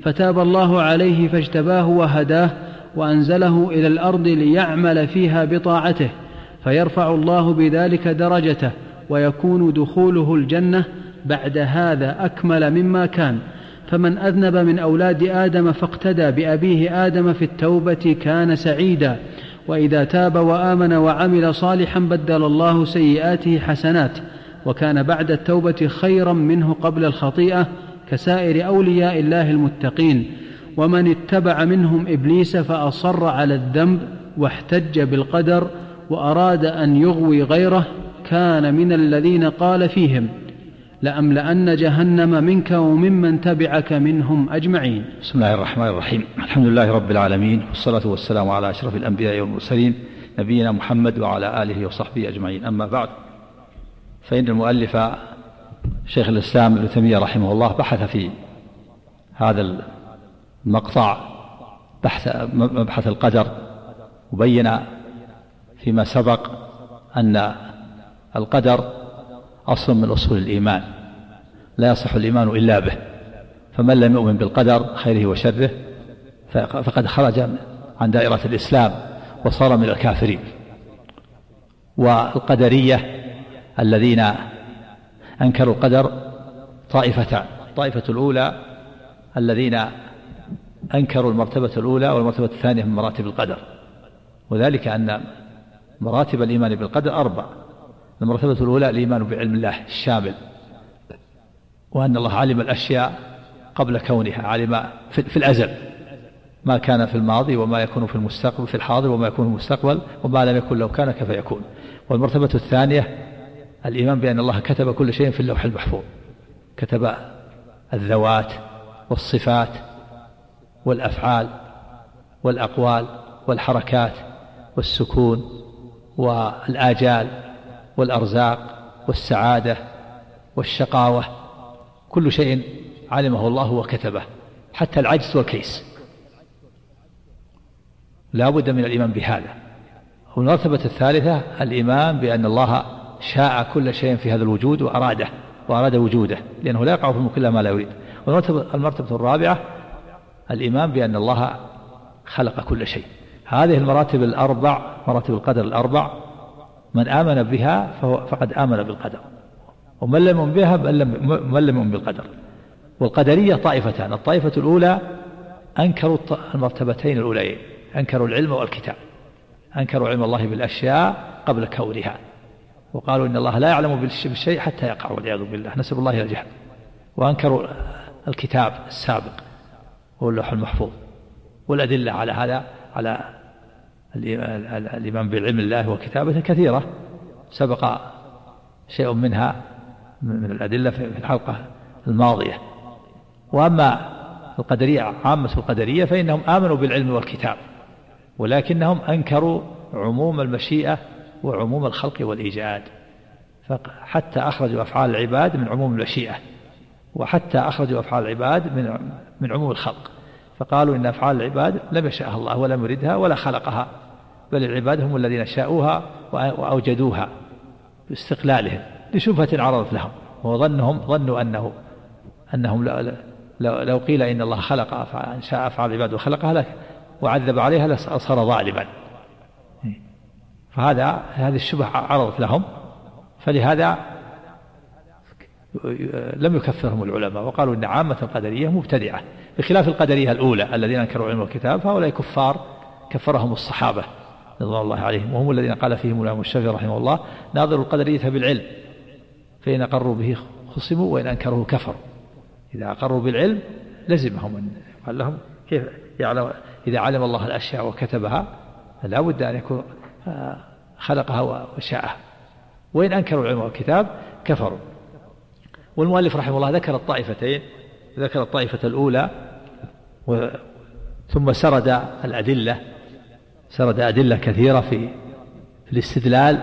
فتاب الله عليه فاجتباه وهداه وأنزله إلى الأرض ليعمل فيها بطاعته، فيرفع الله بذلك درجته، ويكون دخوله الجنة بعد هذا أكمل مما كان. فمن أذنب من أولاد آدم فاقتدى بأبيه آدم في التوبة كان سعيدا، وإذا تاب وآمن وعمل صالحا بدل الله سيئاته حسنات، وكان بعد التوبة خيرا منه قبل الخطيئة كسائر أولياء الله المتقين. ومن اتبع منهم إبليس فأصر على الذنب واحتج بالقدر وأراد أن يغوي غيره كان من الذين قال فيهم: لأملأن جهنم منك وممن تبعك منهم أجمعين. بسم الله الرحمن الرحيم. الحمد لله رب العالمين، والصلاة والسلام على أشرف الأنبياء والمرسلين نبينا محمد وعلى آله وصحبه أجمعين. أما بعد، فإن المؤلف شيخ الإسلام ابن تيمية رحمه الله بحث في هذا المقطع مبحث القدر، وبين فيما سبق أن القدر أصل من أصول الإيمان، لا يصح الإيمان إلا به، فمن لم يؤمن بالقدر خيره وشره فقد خرج عن دائرة الإسلام وصار من الكافرين. والقدرية الذين أنكروا القدر طائفتان: الطائفة الأولى الذين أنكروا المرتبة الأولى والمرتبة الثانية من مراتب القدر، وذلك أن مراتب الإيمان بالقدر 4. المرتبة الأولى الإيمان بعلم الله الشامل، وأن الله علم الأشياء قبل كونها، علم في الأزل ما كان في الماضي وما يكون في المستقبل، في الحاضر وما يكون في المستقبل، وما لم يكن لو كان كيف يكون. والمرتبة الثانية الإيمان بأن الله كتب كل شيء في اللوح المحفوظ، كتب الذوات والصفات والأفعال والأقوال والحركات والسكون والآجال والأرزاق والسعادة والشقاوة، كل شيء علمه الله وكتبه، حتى العجز والكيس، لا بد من الإيمان بهذا. والمرتبة الثالثة الإيمان بأن الله شاء كل شيء في هذا الوجود وأراد وجوده، لأنه لا يقع في الملك إلا ما لا يريد. والمرتبة الرابعة الإيمان بأن الله خلق كل شيء. هذه المراتب الأربع، مراتب القدر الأربع، من آمن بها فقد آمن بالقدر، ومن لم يؤمن بها من لم يؤمن بالقدر. والقدرية طائفتان: الطائفة الأولى أنكروا المرتبتين الأوليين، أنكروا العلم والكتاب، أنكروا علم الله بالأشياء قبل كونها، وقالوا إن الله لا يعلم بالشيء حتى يقع، والعياذ بالله، نسأل الله الجهل. وأنكروا الكتاب السابق واللوح المحفوظ، والأدلة على هذا، على الإيمان بالعلم الله وكتابته كثيرة، سبق شيء منها من الأدلة في الحلقة الماضية. وأما القدرية، عامة القدرية، فإنهم آمنوا بالعلم والكتاب، ولكنهم أنكروا عموم المشيئة وعموم الخلق والإيجاد، حتى أخرجوا أفعال العباد من عموم المشيئة، وحتى أخرجوا أفعال العباد من عموم الخلق، فقالوا إن أفعال العباد لم يشاءها الله ولم يردها ولا خلقها، بل العباد هم الذين شاءوها وأوجدوها باستقلالهم لشبهة عرضت لهم، ظنوا أنهم لو قيل إن الله خلق أن شاء أفعال العباد وخلقها وعذب عليها لصار ظالما. هذه الشبهة عرضت لهم، فلهذا لم يكفرهم العلماء، وقالوا إن عامة القدرية مبتدعة، بخلاف القدرية الأولى الذين أنكروا علم الكتاب، فهؤلاء كفار كفرهم الصحابة رضوان الله عليهم، وهم الذين قال فيهم الإمام الشافعي رحمه الله: ناظروا القدرية بالعلم، فإن أقروا به خصموا وإن أنكروه كفروا. إذا أقروا بالعلم لزمهم، قال لهم كيف يعلم إذا علم الله الأشياء وكتبها لا بد أن يكون خلقها وشاءها، وإن أنكروا العلم والكتاب كفروا. والمؤلف رحمه الله ذكر الطائفتين، ذكر الطائفة الأولى ثم سرد أدلة كثيرة في الاستدلال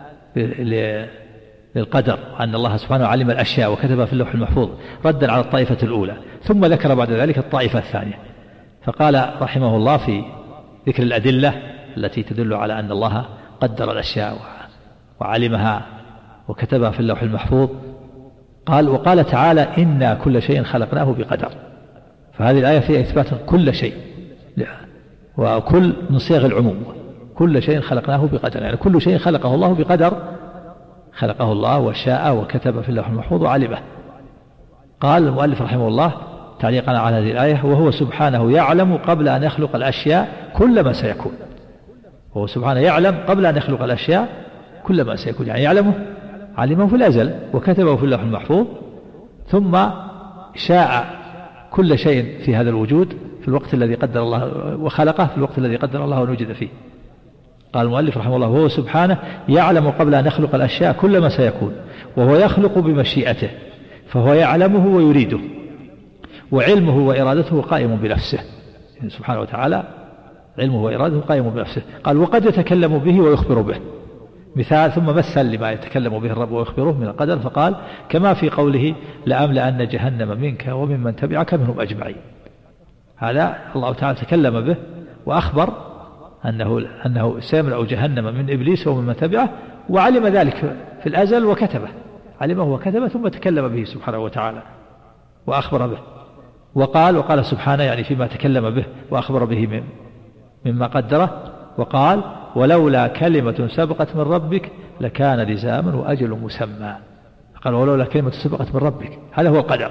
للقدر، أن الله سبحانه علم الأشياء وكتبها في اللوح المحفوظ، ردا على الطائفة الأولى. ثم ذكر بعد ذلك الطائفة الثانية، فقال رحمه الله في ذكر الأدلة التي تدل على أن الله قدر الأشياء وعلمها وكتبها في اللوح المحفوظ، قال: وقال تعالى: إنا كل شيء خلقناه بقدر. فهذه الآية فيها إثبات كل شيء، وكل من صيغ العموم، كل شيء خلقناه بقدر، يعني كل شيء خلقه الله بقدر، خلقه الله وشاء وكتب في اللوح المحفوظ وعلمه. قال المؤلف رحمه الله تعليقا على هذه الآية: وهو سبحانه يعلم قبل أن يخلق الأشياء كل ما سيكون. وهو سبحانه يعلم قبل أن يخلق الأشياء كل ما سيكون، يعني يعلمه، علمه في الأزل وكتبه في اللوح المحفوظ، ثم شاء كل شيء في هذا الوجود في الوقت الذي قدر الله، وخلقه في الوقت الذي قدر الله أن يوجد فيه. قال المؤلف رحمه الله: وهو سبحانه يعلم قبل أن يخلق الأشياء كل ما سيكون، وهو يخلق بمشيئته، فهو يعلمه ويريده، وعلمه وإرادته قائم بنفسه، يعني سبحانه وتعالى علمه وإرادته قائم بنفسه. قال: وقد يتكلم به ويخبر به. مثال، ثم مثل لما يتكلم به الرب ويخبره من القدر، فقال: كما في قوله: لأملأن جهنم منك وممن تبعك منهم أجمعين. هذا الله تعالى تكلم به وأخبر أنه سيملأ جهنم من إبليس ومن تبعه، وعلم ذلك في الأزل وكتبه، علمه وكتبه، ثم تكلم به سبحانه وتعالى وأخبر به. وقال سبحانه، يعني فيما تكلم به وأخبر به مما قدره، وقال: ولولا كلمة سبقت من ربك لكان لزاما وأجل مسمى. قال: ولولا كلمة سبقت من ربك، هذا هو القدر،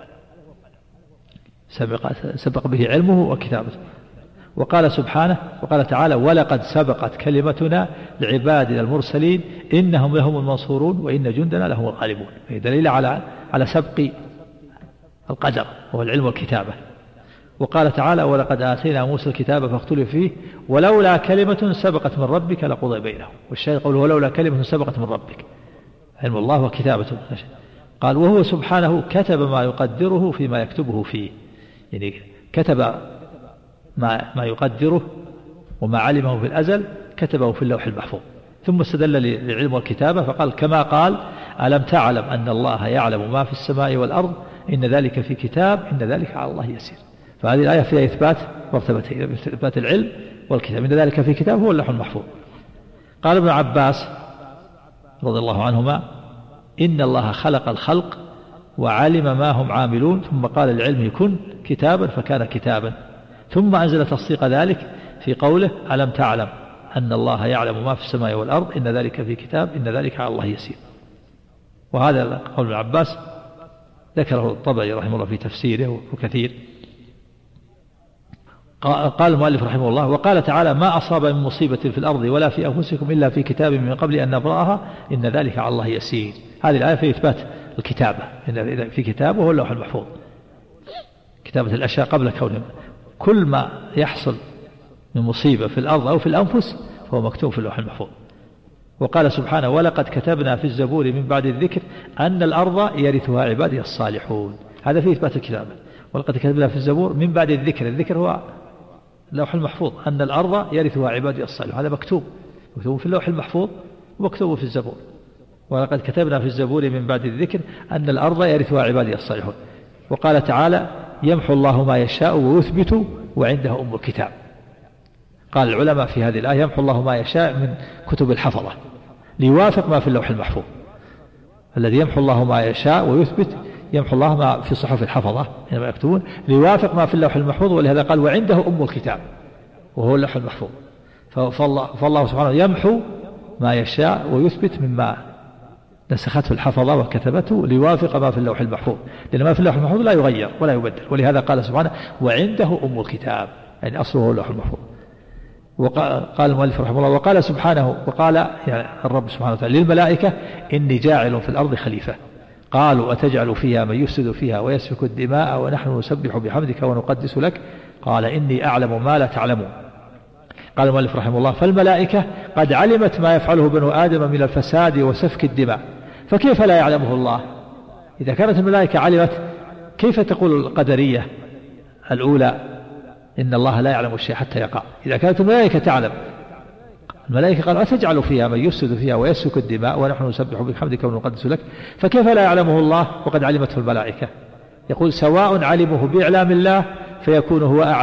سبق به علمه وكتابته. وقال سبحانه، وقال تعالى: ولقد سبقت كلمتنا لعبادنا المرسلين إنهم لهم المنصورون وإن جندنا لهم الغالبون. دليل على سبق القدر وهو العلم والكتابة. وقال تعالى: ولقد آتينا موسى الكتاب فاختلف فيه ولولا كلمة سبقت من ربك لقضي بينهم. والشاهد قوله: ولولا كلمة سبقت من ربك، علم الله وكتابته. قال: وهو سبحانه كتب ما يقدره فيما يكتبه فيه، يعني كتب ما يقدره وما علمه في الأزل كتبه في اللوح المحفوظ. ثم استدل للعلم والكتابة فقال: كما قال: ألم تعلم أن الله يعلم ما في السماء والأرض إن ذلك في كتاب إن ذلك على الله يسير. فهذه الآية فيها إثبات مرتبتين: إثبات العلم والكتاب، إن ذلك في كتاب هو اللوح المحفوظ. قال ابن عباس رضي الله عنهما: إن الله خلق الخلق وعلم ما هم عاملون، ثم قال العلم كن كتابا فكان كتابا، ثم أنزل تصديق ذلك في قوله: ألم تعلم أن الله يعلم ما في السماء والأرض إن ذلك في كتاب إن ذلك على الله يسير. وهذا قول ابن عباس ذكره الطبري رحمه الله في تفسيره وكثير. قال المؤلف رحمه الله: وقال تعالى: ما أصاب من مصيبة في الأرض ولا في أنفسكم إلا في كتاب من قبل أن نبرأها إن ذلك على الله يسير. هذه الآية في إثبات الكتابة، إن في كتاب وهو اللوح المحفوظ، كتابة الأشياء قبل كونهم. كل ما يحصل من مصيبة في الأرض أو في الأنفس فهو مكتوب في اللوح المحفوظ. وقال سبحانه: ولقد كتبنا في الزبور من بعد الذكر أن الأرض يرثها عبادي الصالحون. هذا في إثبات الكتابة. ولقد كتبنا في الزبور من بعد الذكر، الذكر هو اللوح المحفوظ، أن الأرض يرثها عبادي الصالحون. هذا مكتوب في اللوح المحفوظ ومكتوب في الزبور. ولقد كتبنا في الزبور من بعد الذكر أن الأرض يرثها عبادي الصالحون. وقال تعالى: يمحو الله ما يشاء ويثبت وعنده أم الكتاب. قال العلماء في هذه الآية: يمحو الله ما يشاء من كتب الحفظة ليوافق ما في اللوح المحفوظ. الذي يمحو الله ما يشاء ويثبت، يمحو الله ما في صحف الحفظة حينما يكتبون ليوافق ما في اللوح المحفوظ. ولهذا قال: وعنده أم الكتاب، وهو اللوح المحفوظ. فالله سبحانه يمحو ما يشاء ويثبت مما نسخته الحفظة وكتبته ليوافق ما في اللوح المحفوظ، لأن ما في اللوح المحفوظ لا يغير ولا يبدل. ولهذا قال سبحانه: وعنده أم الكتاب، يعني أصله هو اللوح المحفوظ. وقال المؤلف رحمه الله: وقال سبحانه، وقال يعني الرب سبحانه وتعالى للملائكة: إني جاعل في الأرض خليفة. قالوا: أتجعل فيها من يفسد فيها ويسفك الدماء ونحن نسبح بحمدك ونقدس لك؟ قال: إني أعلم ما لا تعلمون. قال المؤلف رحمه الله: فالملائكة قد علمت ما يفعله بنو آدم من الفساد وسفك الدماء، فكيف لا يعلمه الله؟ إذا كانت الملائكة علمت، كيف تقول القدرية الأولى إن الله لا يعلم الشيء حتى يقع؟ إذا كانت الملائكة تعلم. الملائكة قالوا: أتجعل فيها من يفسد فيها ويسفك الدماء ونحن نسبح بحمدك ونقدس لك؟ فكيف لا يعلمه الله وقد علمته الملائكة؟ يقول: سواء علمه بإعلام الله فيكون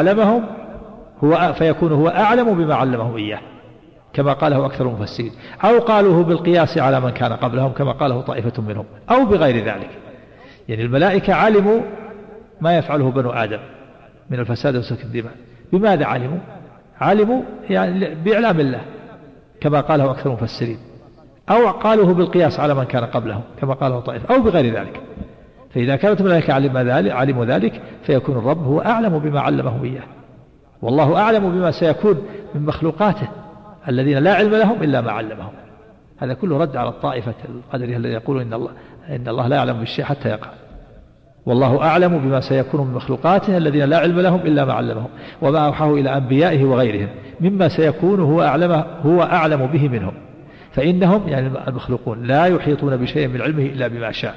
هو أعلم بما علمهم إياه، كما قاله أكثر المفسرين، أو قالوه بالقياس على من كان قبلهم كما قاله طائفة منهم، أو بغير ذلك. يعني الملائكة علموا ما يفعله بنو آدم من الفساد وسفك الدماء. بماذا علموا؟ علموا يعني بإعلام الله كما قاله أكثر المفسرين، أو قالوه بالقياس على من كان قبلهم كما قاله طائفة، أو بغير ذلك. فإذا كانت الملائكة علموا ذلك فيكون الرب هو أعلم بما علمهم إياه، والله أعلم بما سيكون من مخلوقاته الذين لا علم لهم إلا ما علمهم. هذا كله رد على الطائفة القدرية الذين يقولون إن الله لا يعلم بالشيء حتى يقع. والله أعلم بما سيكون من مخلوقاته الذين لا علم لهم إلا ما علمهم، وما أوحاه إلى أنبيائه وغيرهم مما سيكون هو أعلم به منهم، فإنهم يعني المخلوقون لا يحيطون بشيء من علمه إلا بما شاء.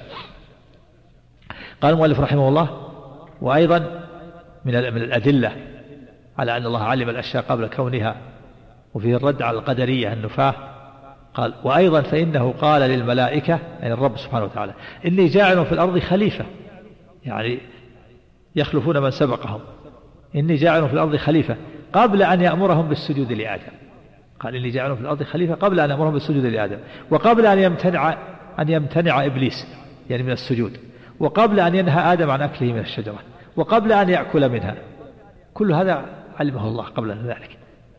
قال المؤلف رحمه الله: وأيضا من الأدلة على أن الله علم الأشياء قبل كونها، وفيه الرد على القدرية النفاة. قال: وأيضا فإنه قال للملائكة، يعني الرب سبحانه وتعالى: إني جاعل في الأرض خليفة، يعني يخلفون من سبقهم. إني جاعل في الأرض خليفة قبل أن يأمرهم بالسجود لآدم. قال: إني جاعل في الأرض خليفة قبل أن يأمرهم بالسجود لآدم، وقبل أن يمتنع إبليس يعني من السجود، وقبل أن ينهى آدم عن أكله من الشجرة، وقبل أن يأكل منها. كل هذا علمه الله قبل ذلك.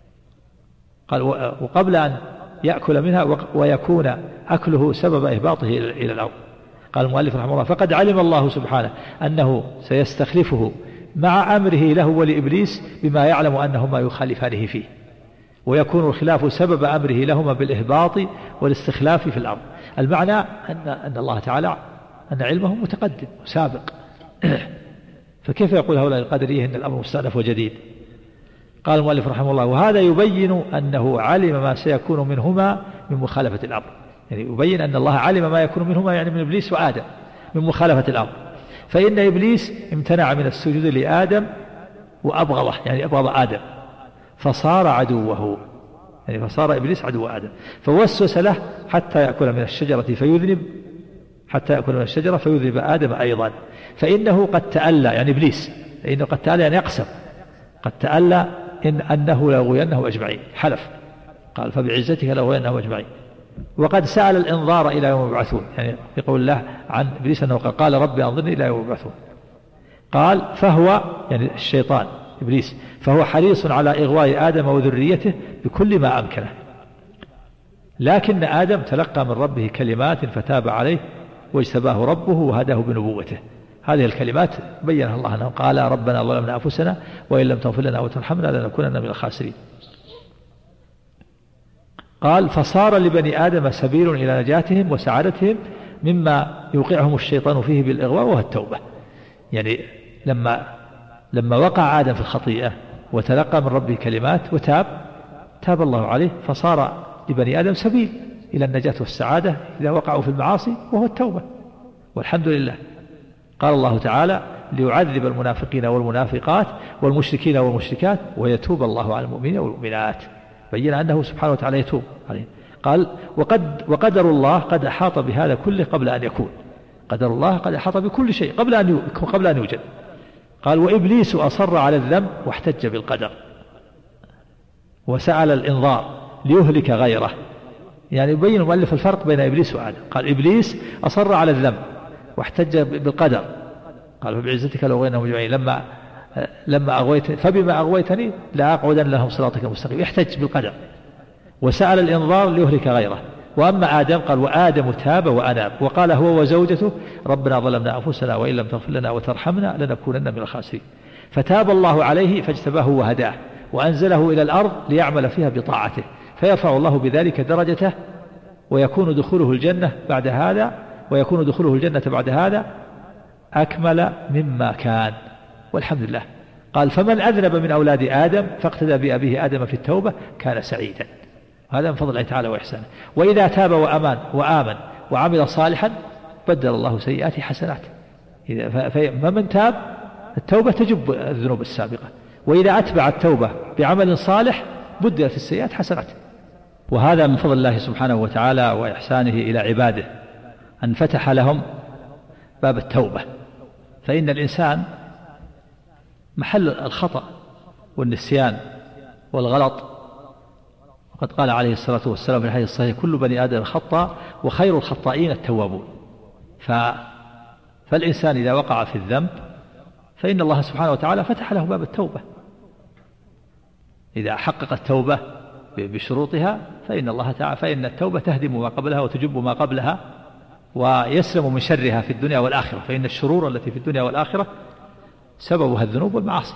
قال: وقبل أن يأكل منها ويكون أكله سبب إهباطه إلى الأرض. قال المؤلف رحمه الله: فقد علم الله سبحانه أنه سيستخلفه مع أمره له ولإبليس بما يعلم أنهما يخالفانه فيه، ويكون الخلاف سبب أمره لهما بالإهباط والاستخلاف في الأرض. المعنى أن الله تعالى أن علمه متقدم وسابق. فكيف يقول هؤلاء القدرية إن الأمر مستأنف وجديد؟ قال المؤلف رحمه الله: وهذا يبين أنه علم ما سيكون منهما من مخالفة الأمر. يعني يبين أن الله علم ما يكون منهما، يعني من إبليس وآدم، من مخالفة الأمر. فإن إبليس امتنع من السجود لآدم وأبغضه، يعني أبغض آدم، فصار عدوه، يعني فصار إبليس عدو آدم، فوسوس له حتى يأكل من الشجرة فيذنب آدم أيضا. فإنه قد تألى، يعني إبليس، فإنه قد تألى يعني يقسم، قد تألى أنه لأغوينهم أجمعين، حلف، قال: فبعزتك لأغوينهم أجمعين. وقد سأل الإنظار إلى يوم يبعثون، يعني يقول الله عن إبليس أنه قال: ربي أنظرني إلى يوم يبعثون. قال: فهو يعني الشيطان إبليس فهو حريص على إغواء آدم وذريته بكل ما أمكنه، لكن آدم تلقى من ربه كلمات فتاب عليه واجتباه ربه وهداه بنبوته. هذه الكلمات بينها الله أنه قال: ربنا ظلمنا أنفسنا وإن لم تغفر لنا وترحمنا لنكونن من الخاسرين. قال: فصار لبني آدم سبيل إلى نجاتهم وسعادتهم مما يوقعهم الشيطان فيه بالإغواء وهو التوبة. يعني لما وقع آدم في الخطيئة وتلقى من ربه كلمات وتاب الله عليه، فصار لبني آدم سبيل إلى النجاة والسعادة إذا وقعوا في المعاصي وهو التوبة، والحمد لله. قال الله تعالى: ليعذب المنافقين والمنافقات والمشركين والمشركات ويتوب الله على المؤمنين والمؤمنات. بين أنه سبحانه وتعالى يتوب عليه. قال: وقدر الله قد أحاط بهذا كله قبل أن يكون. قدر الله قد أحاط بكل شيء قبل أن يوجد. قال: وإبليس أصر على الذنب واحتج بالقدر وسأل الإنظار ليهلك غيره. يعني يبين المؤلف الفرق بين إبليس وآدم. قال: إبليس أصر على الذنب واحتج بالقدر، قال: فبعزتك لأغوينهم أجمعين، لما أغويتني فبما أغويتني لأقعدن لهم صراطك المستقيم، يحتج بالقدر. وسأل الإنظار ليهلك غيره. وأما آدم قال: وآدم تاب وأناب، وقال هو وزوجته: ربنا ظلمنا أنفسنا وإن لم تغفر لنا وترحمنا لنكونن من الخاسرين. فتاب الله عليه فاجتباه وهداه وأنزله إلى الأرض ليعمل فيها بطاعته، فيرفع الله بذلك درجته، ويكون دخوله الجنة بعد هذا أكمل مما كان، والحمد لله. قال: فمن أذنب من أولاد آدم فاقتدى بأبيه آدم في التوبة كان سعيدا. هذا من فضل الله تعالى وإحسانه. وإذا تاب وآمن وعمل صالحا بدل الله سيئاته حسنات. فمن تاب، التوبة تجب الذنوب السابقة، وإذا أتبع التوبة بعمل صالح بدلت السيئات حسنات. وهذا من فضل الله سبحانه وتعالى وإحسانه إلى عباده أن فتح لهم باب التوبة. فإن الإنسان محل الخطأ والنسيان والغلط، وقد قال عليه الصلاة والسلام في الحديث الصحيح: كل بني آدم خطاء وخير الخطائين التوابون. فالإنسان إذا وقع في الذنب فإن الله سبحانه وتعالى فتح له باب التوبة. إذا حقق التوبة بشروطها فإن التوبة تهدم ما قبلها وتجب ما قبلها ويسلم من شرها في الدنيا والآخرة. فإن الشرور التي في الدنيا والآخرة سببها الذنوب والمعاصي،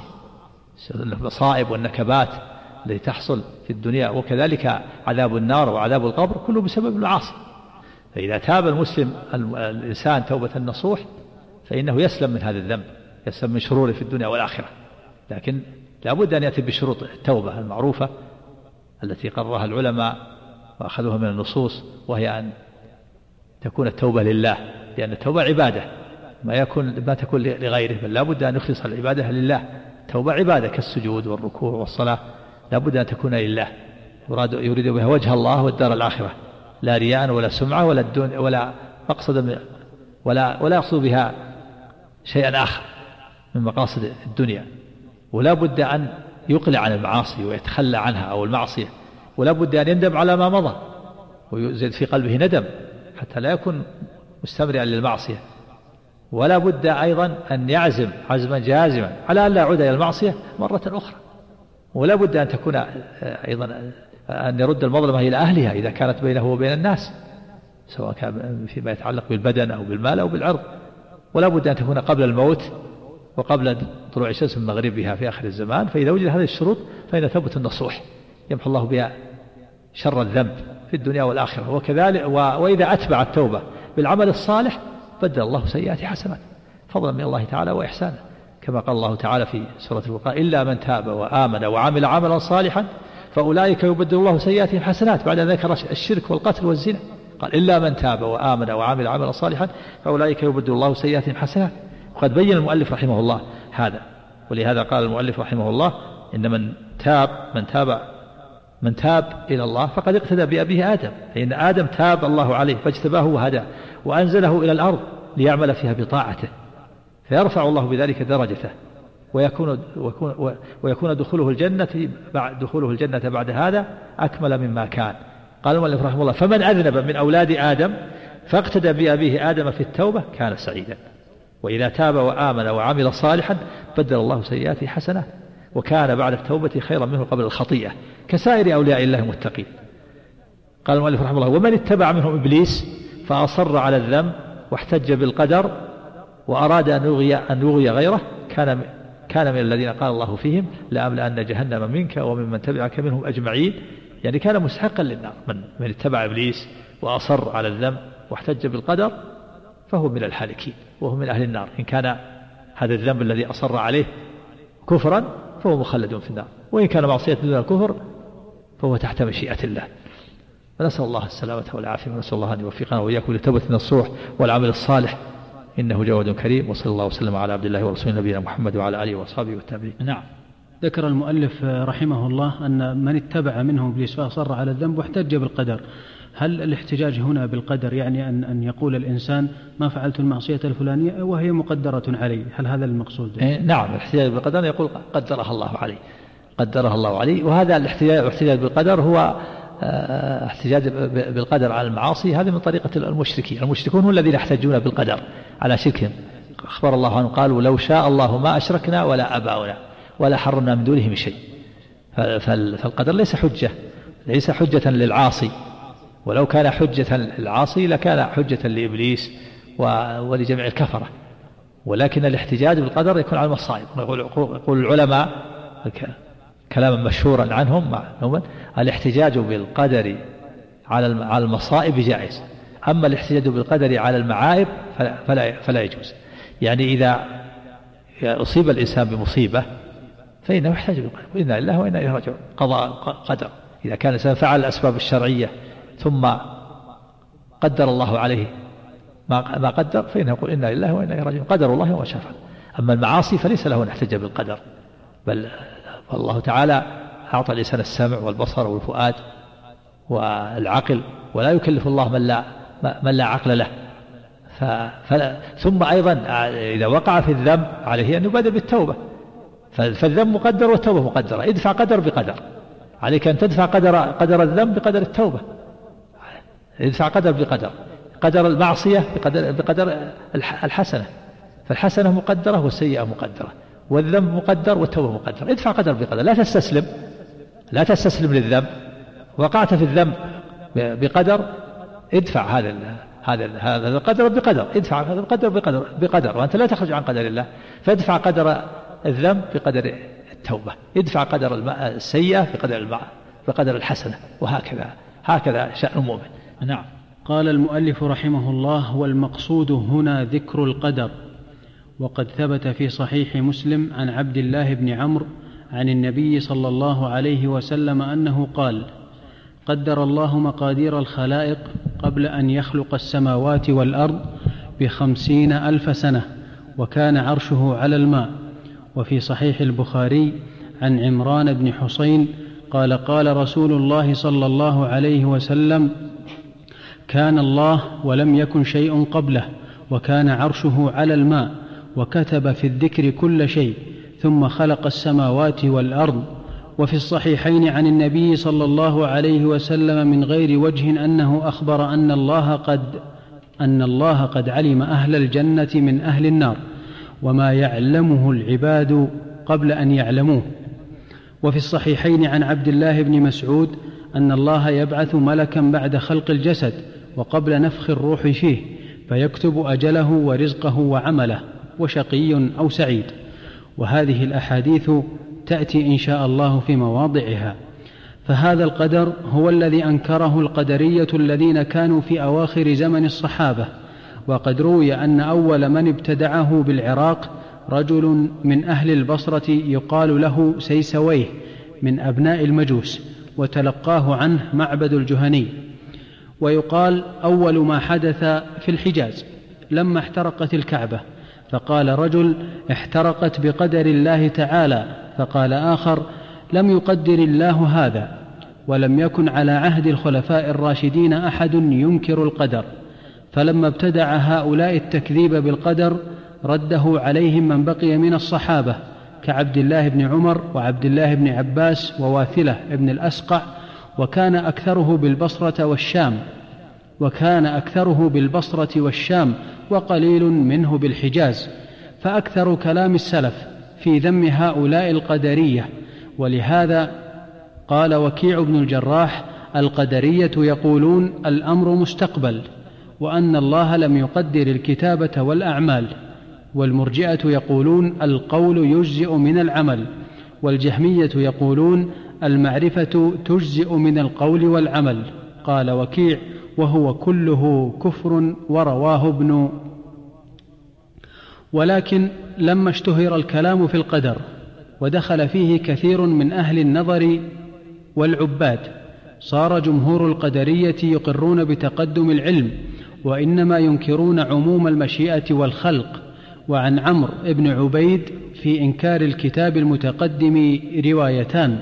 المصائب والنكبات التي تحصل في الدنيا، وكذلك عذاب النار وعذاب القبر كله بسبب المعاصي. فإذا تاب المسلم الإنسان توبة نصوح فإنه يسلم من هذا الذنب، يسلم من شروره في الدنيا والآخرة. لكن لا بد أن يأتي بشروط التوبة المعروفة التي قررها العلماء وأخذوها من النصوص، وهي أن تكون التوبة لله، لأن التوبة عبادة ما تكون لغيره، بل لا بد أن يخلص العبادة لله. توبة عبادة كالسجود والركوع والصلاة لا بد أن تكون لله، يريد بها وجه الله والدار الآخرة، لا رياء ولا سمعة ولا مقصد ولا يقصد بها شيئا آخر من مقاصد الدنيا. ولا بد أن يقلع عن المعاصي ويتخلى عنها أو المعصية، ولا بد أن يندم على ما مضى ويزيد في قلبه ندم حتى لا يكون مستمرئا للمعصية. ولا بد أيضا أن يعزم عزما جازما على أن لا يعود إلى المعصية مرة أخرى. ولا بد أن تكون أيضا أن يرد المظلمة إلى أهلها إذا كانت بينه وبين الناس، سواء كان فيما يتعلق بالبدن أو بالمال أو بالعرض. ولا بد أن تكون قبل الموت وقبل طلوع الشمس من مغربها في آخر الزمان. فإذا وجد هذه الشروط فإن توبة النصوح يمحو الله بها شر الذنب في الدنيا والآخرة. وكذلك وإذا أتبع التوبة بالعمل الصالح بدل الله سيئات حسنات فضلا من الله تعالى وإحسانا، كما قال الله تعالى في سورة الوقاء: إلا من تاب وآمن وعمل عملا صالحا فأولئك يبدل الله سيئاتهم حسنات. بعد ذكر الشرك والقتل والزنا قال: إلا من تاب وآمن وعمل عملا صالحا فأولئك يبدل الله سيئاتهم حسنات. وقد بين المؤلف رحمه الله هذا، ولهذا قال المؤلف رحمه الله: إن من تاب إلى الله فقد اقتدى بأبيه آدم، فإن آدم تاب الله عليه فاجتباه وهداه وأنزله إلى الأرض ليعمل فيها بطاعته، فيرفع الله بذلك درجته ويكون دخوله الجنة بعد هذا أكمل مما كان. قال المؤلف رحمه الله: فمن أذنب من أولاد آدم فاقتدى بأبيه آدم في التوبة كان سعيدا، وإذا تاب وآمن وعمل صالحا بدل الله سيئاته حسنات وكان بعد التوبة خيرا منه قبل الخطيئة كسائر أولياء الله المتقين. قال المؤلف رحمه الله: ومن اتبع منهم إبليس فأصر على الذنب واحتج بالقدر وأراد أن يغوي غيره كان من الذين قال الله فيهم: لأملأن جهنم منك وممن تبعك منهم أجمعين. يعني كان مستحقا للنار. من اتبع إبليس وأصر على الذنب واحتج بالقدر فهو من الحالكين وهو من أهل النار. إن كان هذا الذنب الذي أصر عليه كفرا فهو مخلد في النار، وإن كان معصية دون الكفر فهو تحت مشيئة الله. فنسأل الله السلامة والعافية، ونسأل الله أن يوفقنا وإياكم للتوبة النصوح والعمل الصالح، إنه جواد كريم. وصلى الله وسلم على عبد الله ورسوله نبينا محمد وعلى آله وأصحابه والتابعين. نعم. ذكر المؤلف رحمه الله أن من اتبع منهم إبليس فأصر على الذنب واحتج بالقدر. هل الاحتجاج هنا بالقدر يعني أن يقول الإنسان ما فعلت المعصية الفلانية وهي مقدرة علي؟ هل هذا المقصود؟ نعم، الاحتجاج بالقدر يقول قدرها الله علي. وهذا الاحتجاج بالقدر هو احتجاج بالقدر على المعاصي. هذا من طريقة المشركين. المشركون هم الذين يحتجون بالقدر على شركهم. أخبر الله عنه قالوا: لو شاء الله ما أشركنا ولا أباؤنا ولا حرمنا من دونه من شيء. فالقدر ليس حجة للعاصي، ولو كان حجة للعاصي لكان حجة لإبليس ولجميع الكفرة. ولكن الاحتجاج بالقدر يكون على المصائب. يقول العلماء كلاما مشهورا عنهم: الاحتجاج بالقدر على المصائب جائز، أما الاحتجاج بالقدر على المعائب فلا يجوز. يعني إذا أصيب الإنسان بمصيبة فإنه يحتاج بالقدر، وإنا لله وإنا إليه راجعون. قضاء قدر. إذا كان الإنسان فعل الأسباب الشرعية ثم قدر الله عليه ما قدر فإنه يقول: إنا لله وإنا إليه راجعون، قدر الله وما شاء فعل. أما المعاصي فليس له أن يحتج بالقدر، بل الله تعالى أعطى الإنسان السمع والبصر والفؤاد والعقل، ولا يكلف الله من لا عقل له. ثم أيضا إذا وقع في الذنب عليه أن يبادر بالتوبة. فالذنب مقدر والتوبة مقدرة. ادفع قدر بقدر، عليك أن تدفع قدر الذنب بقدر التوبة. ادفع قدر بقدر، قدر المعصية بقدر الحسنة. فالحسنة مقدرة والسيئة مقدرة، والذنب مقدر والتوبة مقدرة. ادفع قدر بقدر، لا تستسلم للذنب. وقعت في الذنب بقدر، ادفع هذا القدر بقدر، ادفع هذا القدر بقدر، وأنت لا تخرج عن قدر الله. فادفع قدر الذنب بقدر التوبة، ادفع قدر السيئة بقدر الحسنة، هكذا شأن المؤمن. نعم. قال المؤلف رحمه الله: والمقصود هنا ذكر القدر. وقد ثبت في صحيح مسلم عن عبد الله بن عمرو عن النبي صلى الله عليه وسلم أنه قال: قدر الله مقادير الخلائق قبل أن يخلق السماوات والأرض 50,000 سنة، وكان عرشه على الماء. وفي صحيح البخاري عن عمران بن حسين قال: قال رسول الله صلى الله عليه وسلم: كان الله ولم يكن شيء قبله، وكان عرشه على الماء، وكتب في الذكر كل شيء، ثم خلق السماوات والأرض. وفي الصحيحين عن النبي صلى الله عليه وسلم من غير وجه أنه أخبر أن الله قد علم أهل الجنة من أهل النار، وما يعلمه العباد قبل أن يعلموه. وفي الصحيحين عن عبد الله بن مسعود أن الله يبعث ملكا بعد خلق الجسد وقبل نفخ الروح فيه، فيكتب أجله ورزقه وعمله، وشقي أو سعيد. وهذه الأحاديث تأتي إن شاء الله في مواضعها. فهذا القدر هو الذي أنكره القدرية الذين كانوا في أواخر زمن الصحابة. وقد روي أن أول من ابتدعه بالعراق رجل من أهل البصرة يقال له سيسويه من أبناء المجوس، وتلقاه عنه معبد الجهني. ويقال أول ما حدث في الحجاز لما احترقت الكعبة، فقال رجل: احترقت بقدر الله تعالى. فقال آخر: لم يقدر الله هذا. ولم يكن على عهد الخلفاء الراشدين أحد ينكر القدر. فلما ابتدع هؤلاء التكذيب بالقدر رده عليهم من بقي من الصحابة كعبد الله بن عمر وعبد الله بن عباس وواثلة بن الأسقع، وكان أكثره بالبصرة والشام وقليل منه بالحجاز. فأكثر كلام السلف في ذم هؤلاء القدرية. ولهذا قال وكيع بن الجراح: القدرية يقولون الأمر مستقبل، وأن الله لم يقدر الكتابة والأعمال. والمرجئة يقولون القول يجزئ من العمل. والجهمية يقولون المعرفة تجزئ من القول والعمل. قال وكيع: وهو كله كفر. ورواه ابن. ولكن لما اشتهر الكلام في القدر ودخل فيه كثير من أهل النظر والعباد، صار جمهور القدرية يقرون بتقدم العلم، وإنما ينكرون عموم المشيئة والخلق. وعن عمرو بن عبيد في إنكار الكتاب المتقدم روايتان،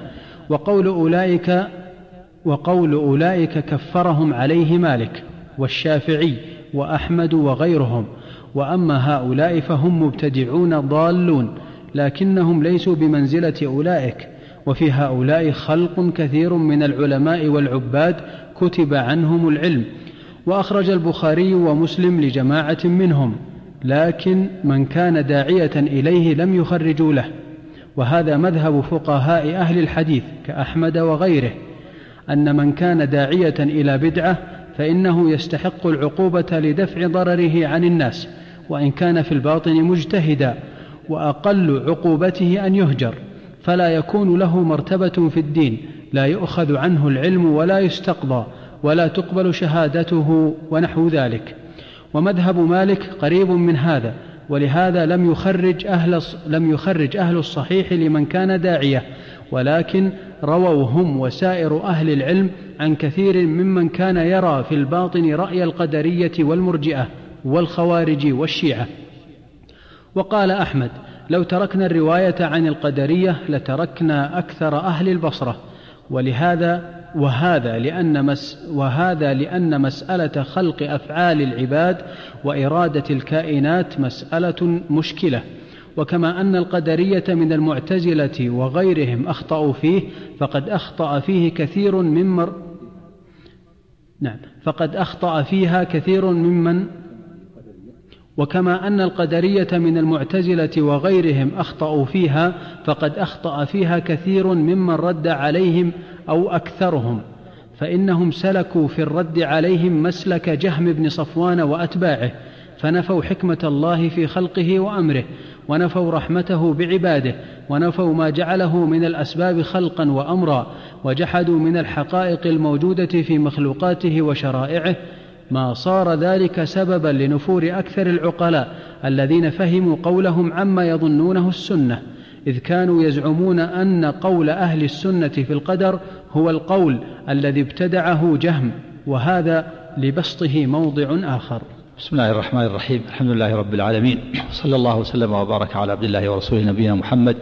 وقول أولئك كفرهم عليه مالك والشافعي وأحمد وغيرهم. وأما هؤلاء فهم مبتدعون ضالون، لكنهم ليسوا بمنزلة أولئك. وفي هؤلاء خلق كثير من العلماء والعباد كتب عنهم العلم. وأخرج البخاري ومسلم لجماعة منهم، لكن من كان داعية إليه لم يخرجوا له. وهذا مذهب فقهاء أهل الحديث كأحمد وغيره، أن من كان داعية إلى بدعة فإنه يستحق العقوبة لدفع ضرره عن الناس، وإن كان في الباطن مجتهدا، وأقل عقوبته أن يهجر، فلا يكون له مرتبة في الدين، لا يؤخذ عنه العلم ولا يستقضى ولا تقبل شهادته ونحو ذلك. ومذهب مالك قريب من هذا، ولهذا لم يخرج أهل الصحيح لمن كان داعية، ولكن رووا هم وسائر أهل العلم عن كثير ممن كان يرى في الباطن رأي القدرية والمرجئة والخوارج والشيعة. وقال أحمد: لو تركنا الرواية عن القدرية لتركنا أكثر أهل البصرة. وهذا لأن مسألة خلق أفعال العباد وإرادة الكائنات مسألة مشكلة. وكما أن القدرية من المعتزلة وغيرهم أخطأوا فيه، فقد أخطأ فيها كثير ممن وكما أن القدرية من المعتزلة وغيرهم أخطأوا فيها، فقد أخطأ فيها كثير ممن رد عليهم أو أكثرهم، فإنهم سلكوا في الرد عليهم مسلك جهم بن صفوان وأتباعه، فنفوا حكمة الله في خلقه وأمره، ونفوا رحمته بعباده، ونفوا ما جعله من الأسباب خلقا وأمرا، وجحدوا من الحقائق الموجودة في مخلوقاته وشرائعه، ما صار ذلك سببا لنفور أكثر العقلاء الذين فهموا قولهم عما يظنونه السنة، إذ كانوا يزعمون أن قول أهل السنة في القدر هو القول الذي ابتدعه جهم، وهذا لبسطه موضع آخر. بسم الله الرحمن الرحيم. الحمد لله رب العالمين، صلى الله وسلم وبارك على عبد الله ورسوله نبينا محمد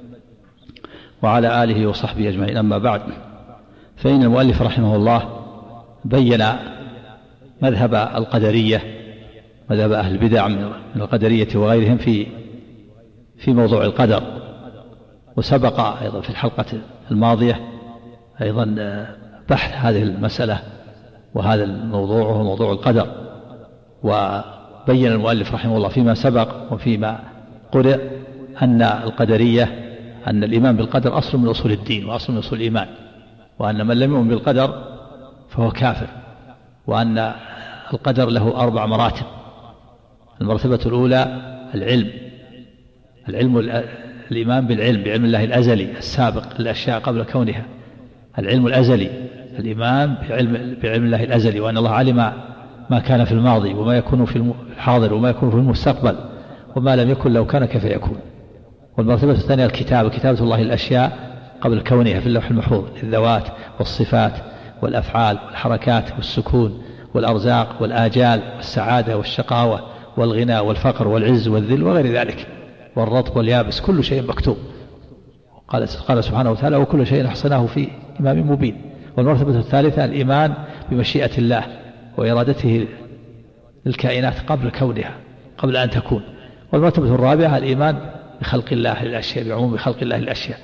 وعلى آله وصحبه أجمعين. أما بعد، فإن المؤلف رحمه الله بين مذهب القدرية، مذهب أهل البدع من القدرية وغيرهم في موضوع القدر، وسبق أيضا في الحلقة الماضية أيضا بحث هذه المسألة وهذا الموضوع وهو موضوع القدر. وبين المؤلف رحمه الله فيما سبق وفيما قرأ أن القدرية أن الإيمان بالقدر أصل من أصول الدين وأصل من أصول الإيمان، وأن من لم يؤمن بالقدر فهو كافر، وأن القدر له 4 مراتب. المرتبة الأولى الإيمان بعلم الله الأزلي السابق للأشياء قبل كونها، العلم الأزلي، الإيمان بعلم الله الأزلي، وأن الله علم ما كان في الماضي وما يكون في الحاضر وما يكون في المستقبل، وما لم يكن لو كان كيف يكون. والمرتبة الثانية كتابة الله الأشياء قبل كونها في اللوح المحفوظ، الذوات والصفات والأفعال والحركات والسكون والأرزاق والآجال والسعادة والشقاوة والغنى والفقر والعز والذل وغير ذلك، والرطب واليابس، كل شيء مكتوب. قال سبحانه وتعالى: وكل شيء أحصناه في إمام مبين. والمرتبة الثالثة الإيمان بمشيئة الله وإرادته للكائنات قبل كونها، قبل أن تكون. والمرتبة الرابعة الإيمان بخلق الله للأشياء، بعموم خلق الله للأشياء.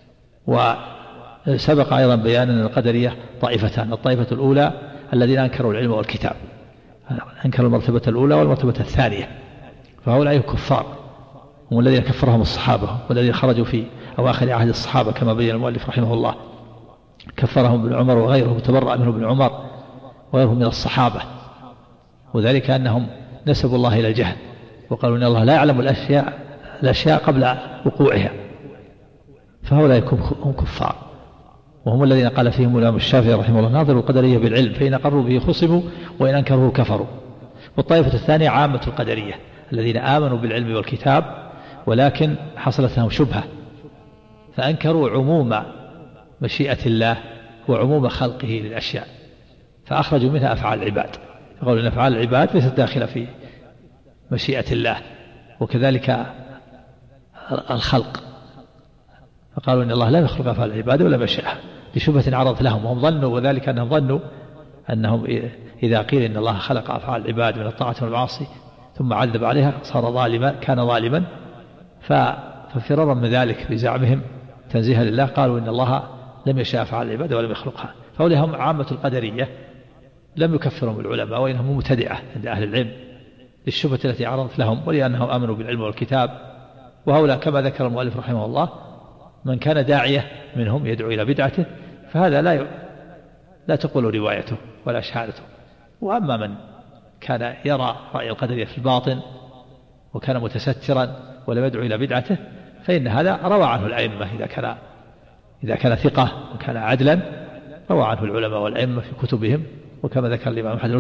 وسبق أيضا بيان أن القدرية طائفتان: الطائفة الأولى الذين أنكروا العلم والكتاب، أنكروا المرتبة الأولى والمرتبة الثانية، فهؤلاء كفار، هم الذين كفرهم الصحابة والذين خرجوا في أواخر عهد الصحابة كما بين المؤلف رحمه الله، كفرهم ابن عمر وغيره، وتبرأ منه ابن عمر وغيرهم من الصحابة، وذلك أنهم نسبوا الله إلى الجهل وقالوا إن الله لا يعلم الأشياء قبل وقوعها، فهؤلاء هم كفار، وهم الذين قال فيهم الإمام الشافعي رحمه الله: ناظروا القدرية بالعلم فإن قروا به خصموا وإن أنكروه كفروا. والطائفة الثانية عامة القدرية الذين آمنوا بالعلم والكتاب ولكن حصلت لهم شبهة، فأنكروا عموم مشيئة الله وعموم خلقه للأشياء، فأخرجوا منها أفعال العباد، فقالوا إن أفعال العباد ليست داخلة في مشيئة الله، وكذلك الخلق، فقالوا إن الله لا يخلق أفعال العباد ولا مشيئة، لشبهة عرضت لهم، وهم ظنوا، وذلك أنهم ظنوا أنهم إذا قيل إن الله خلق أفعال العباد من الطاعة والمعاصي ثم عذب عليها صار ظالما، كان ظالما، ففرارا من ذلك بزعمهم تنزيها لله قالوا إن الله لم يشاء أفعال العباد ولم يخلقها. فهؤلاء هم عامة القدرية، لم يكفرهم العلماء وإنهم مبتدعة عند أهل العلم للشبهة التي عرضت لهم ولأنهم آمنوا بالعلم والكتاب. وهؤلاء كما ذكر المؤلف رحمه الله من كان داعية منهم يدعو إلى بدعته فهذا لا تقبل روايته ولا شهادته. وأما من كان يرى رأي القدرية في الباطن وكان متسترا ولم يدعو إلى بدعته فإن هذا روى عنه الأئمة، إذا كان ثقة وكان عدلا روى عنه العلماء والأئمة في كتبهم. وكما ذكر الإمام أحمد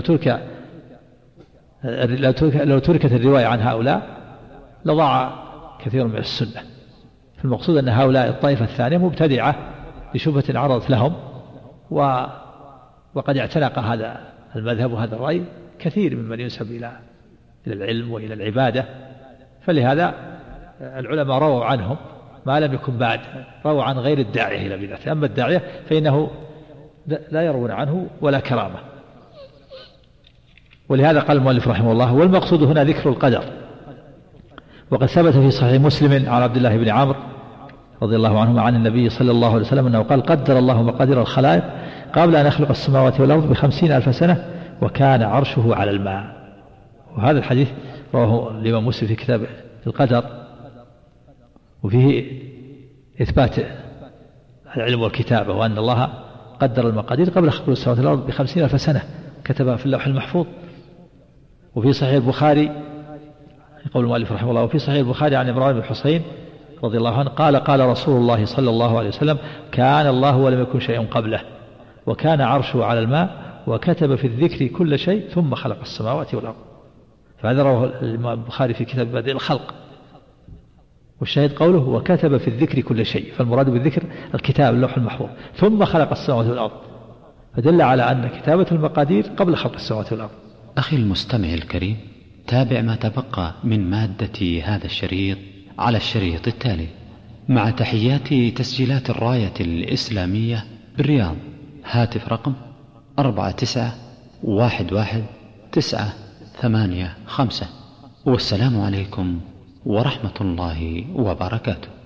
لو تركت الرواية عن هؤلاء لضاع كثير من السنة. فالمقصود أن هؤلاء الطائفة الثانية مبتدعة لشبهة عرضت لهم، وقد اعتنق هذا المذهب وهذا الرأي كثير ممن ينسب إلى العلم وإلى العبادة، فلهذا العلماء رووا عنهم ما لم يكن بعد، رووا عن غير الداعية إلى بدعته. أما الداعية فإنه لا يروون عنه ولا كرامة. ولهذا قال المؤلف رحمه الله: والمقصود هنا ذكر القدر. وقد ثبت في صحيح مسلم عن عبد الله بن عمرو رضي الله عنهما عن النبي صلى الله عليه وسلم أنه قال: قدر الله مقادير الخلائق قبل أن يخلق السماوات والأرض ب50,000 سنة وكان عرشه على الماء. وهذا الحديث رواه الإمام مسلم في كتاب القدر، وفيه إثبات العلم والكتابة، وأن الله قدر المقادير قبل خلق السماوات والأرض ب50,000 سنة كتبها في اللوح المحفوظ. وفي صحيح البخاري يقول المؤلف رحمه الله: وفي صحيح البخاري عن إبراهيم بن حسين رضي الله عنه قال: قال رسول الله صلى الله عليه وسلم: كان الله ولم يكن شيء قبله، وكان عرشه على الماء، وكتب في الذكر كل شيء، ثم خلق السماوات والأرض. فهذا رواه الإمام البخاري في كتاب بدء الخلق. والشاهد قوله: وكتب في الذكر كل شيء، فالمراد بالذكر الكتاب اللوح المحفوظ، ثم خلق السماوات والأرض، فدل على أن كتابة المقادير قبل خلق السماوات والأرض. أخي المستمع الكريم، تابع ما تبقى من مادة هذا الشريط على الشريط التالي، مع تحيات تسجيلات الراية الإسلامية بالرياض. هاتف رقم 49111985. والسلام عليكم ورحمة الله وبركاته.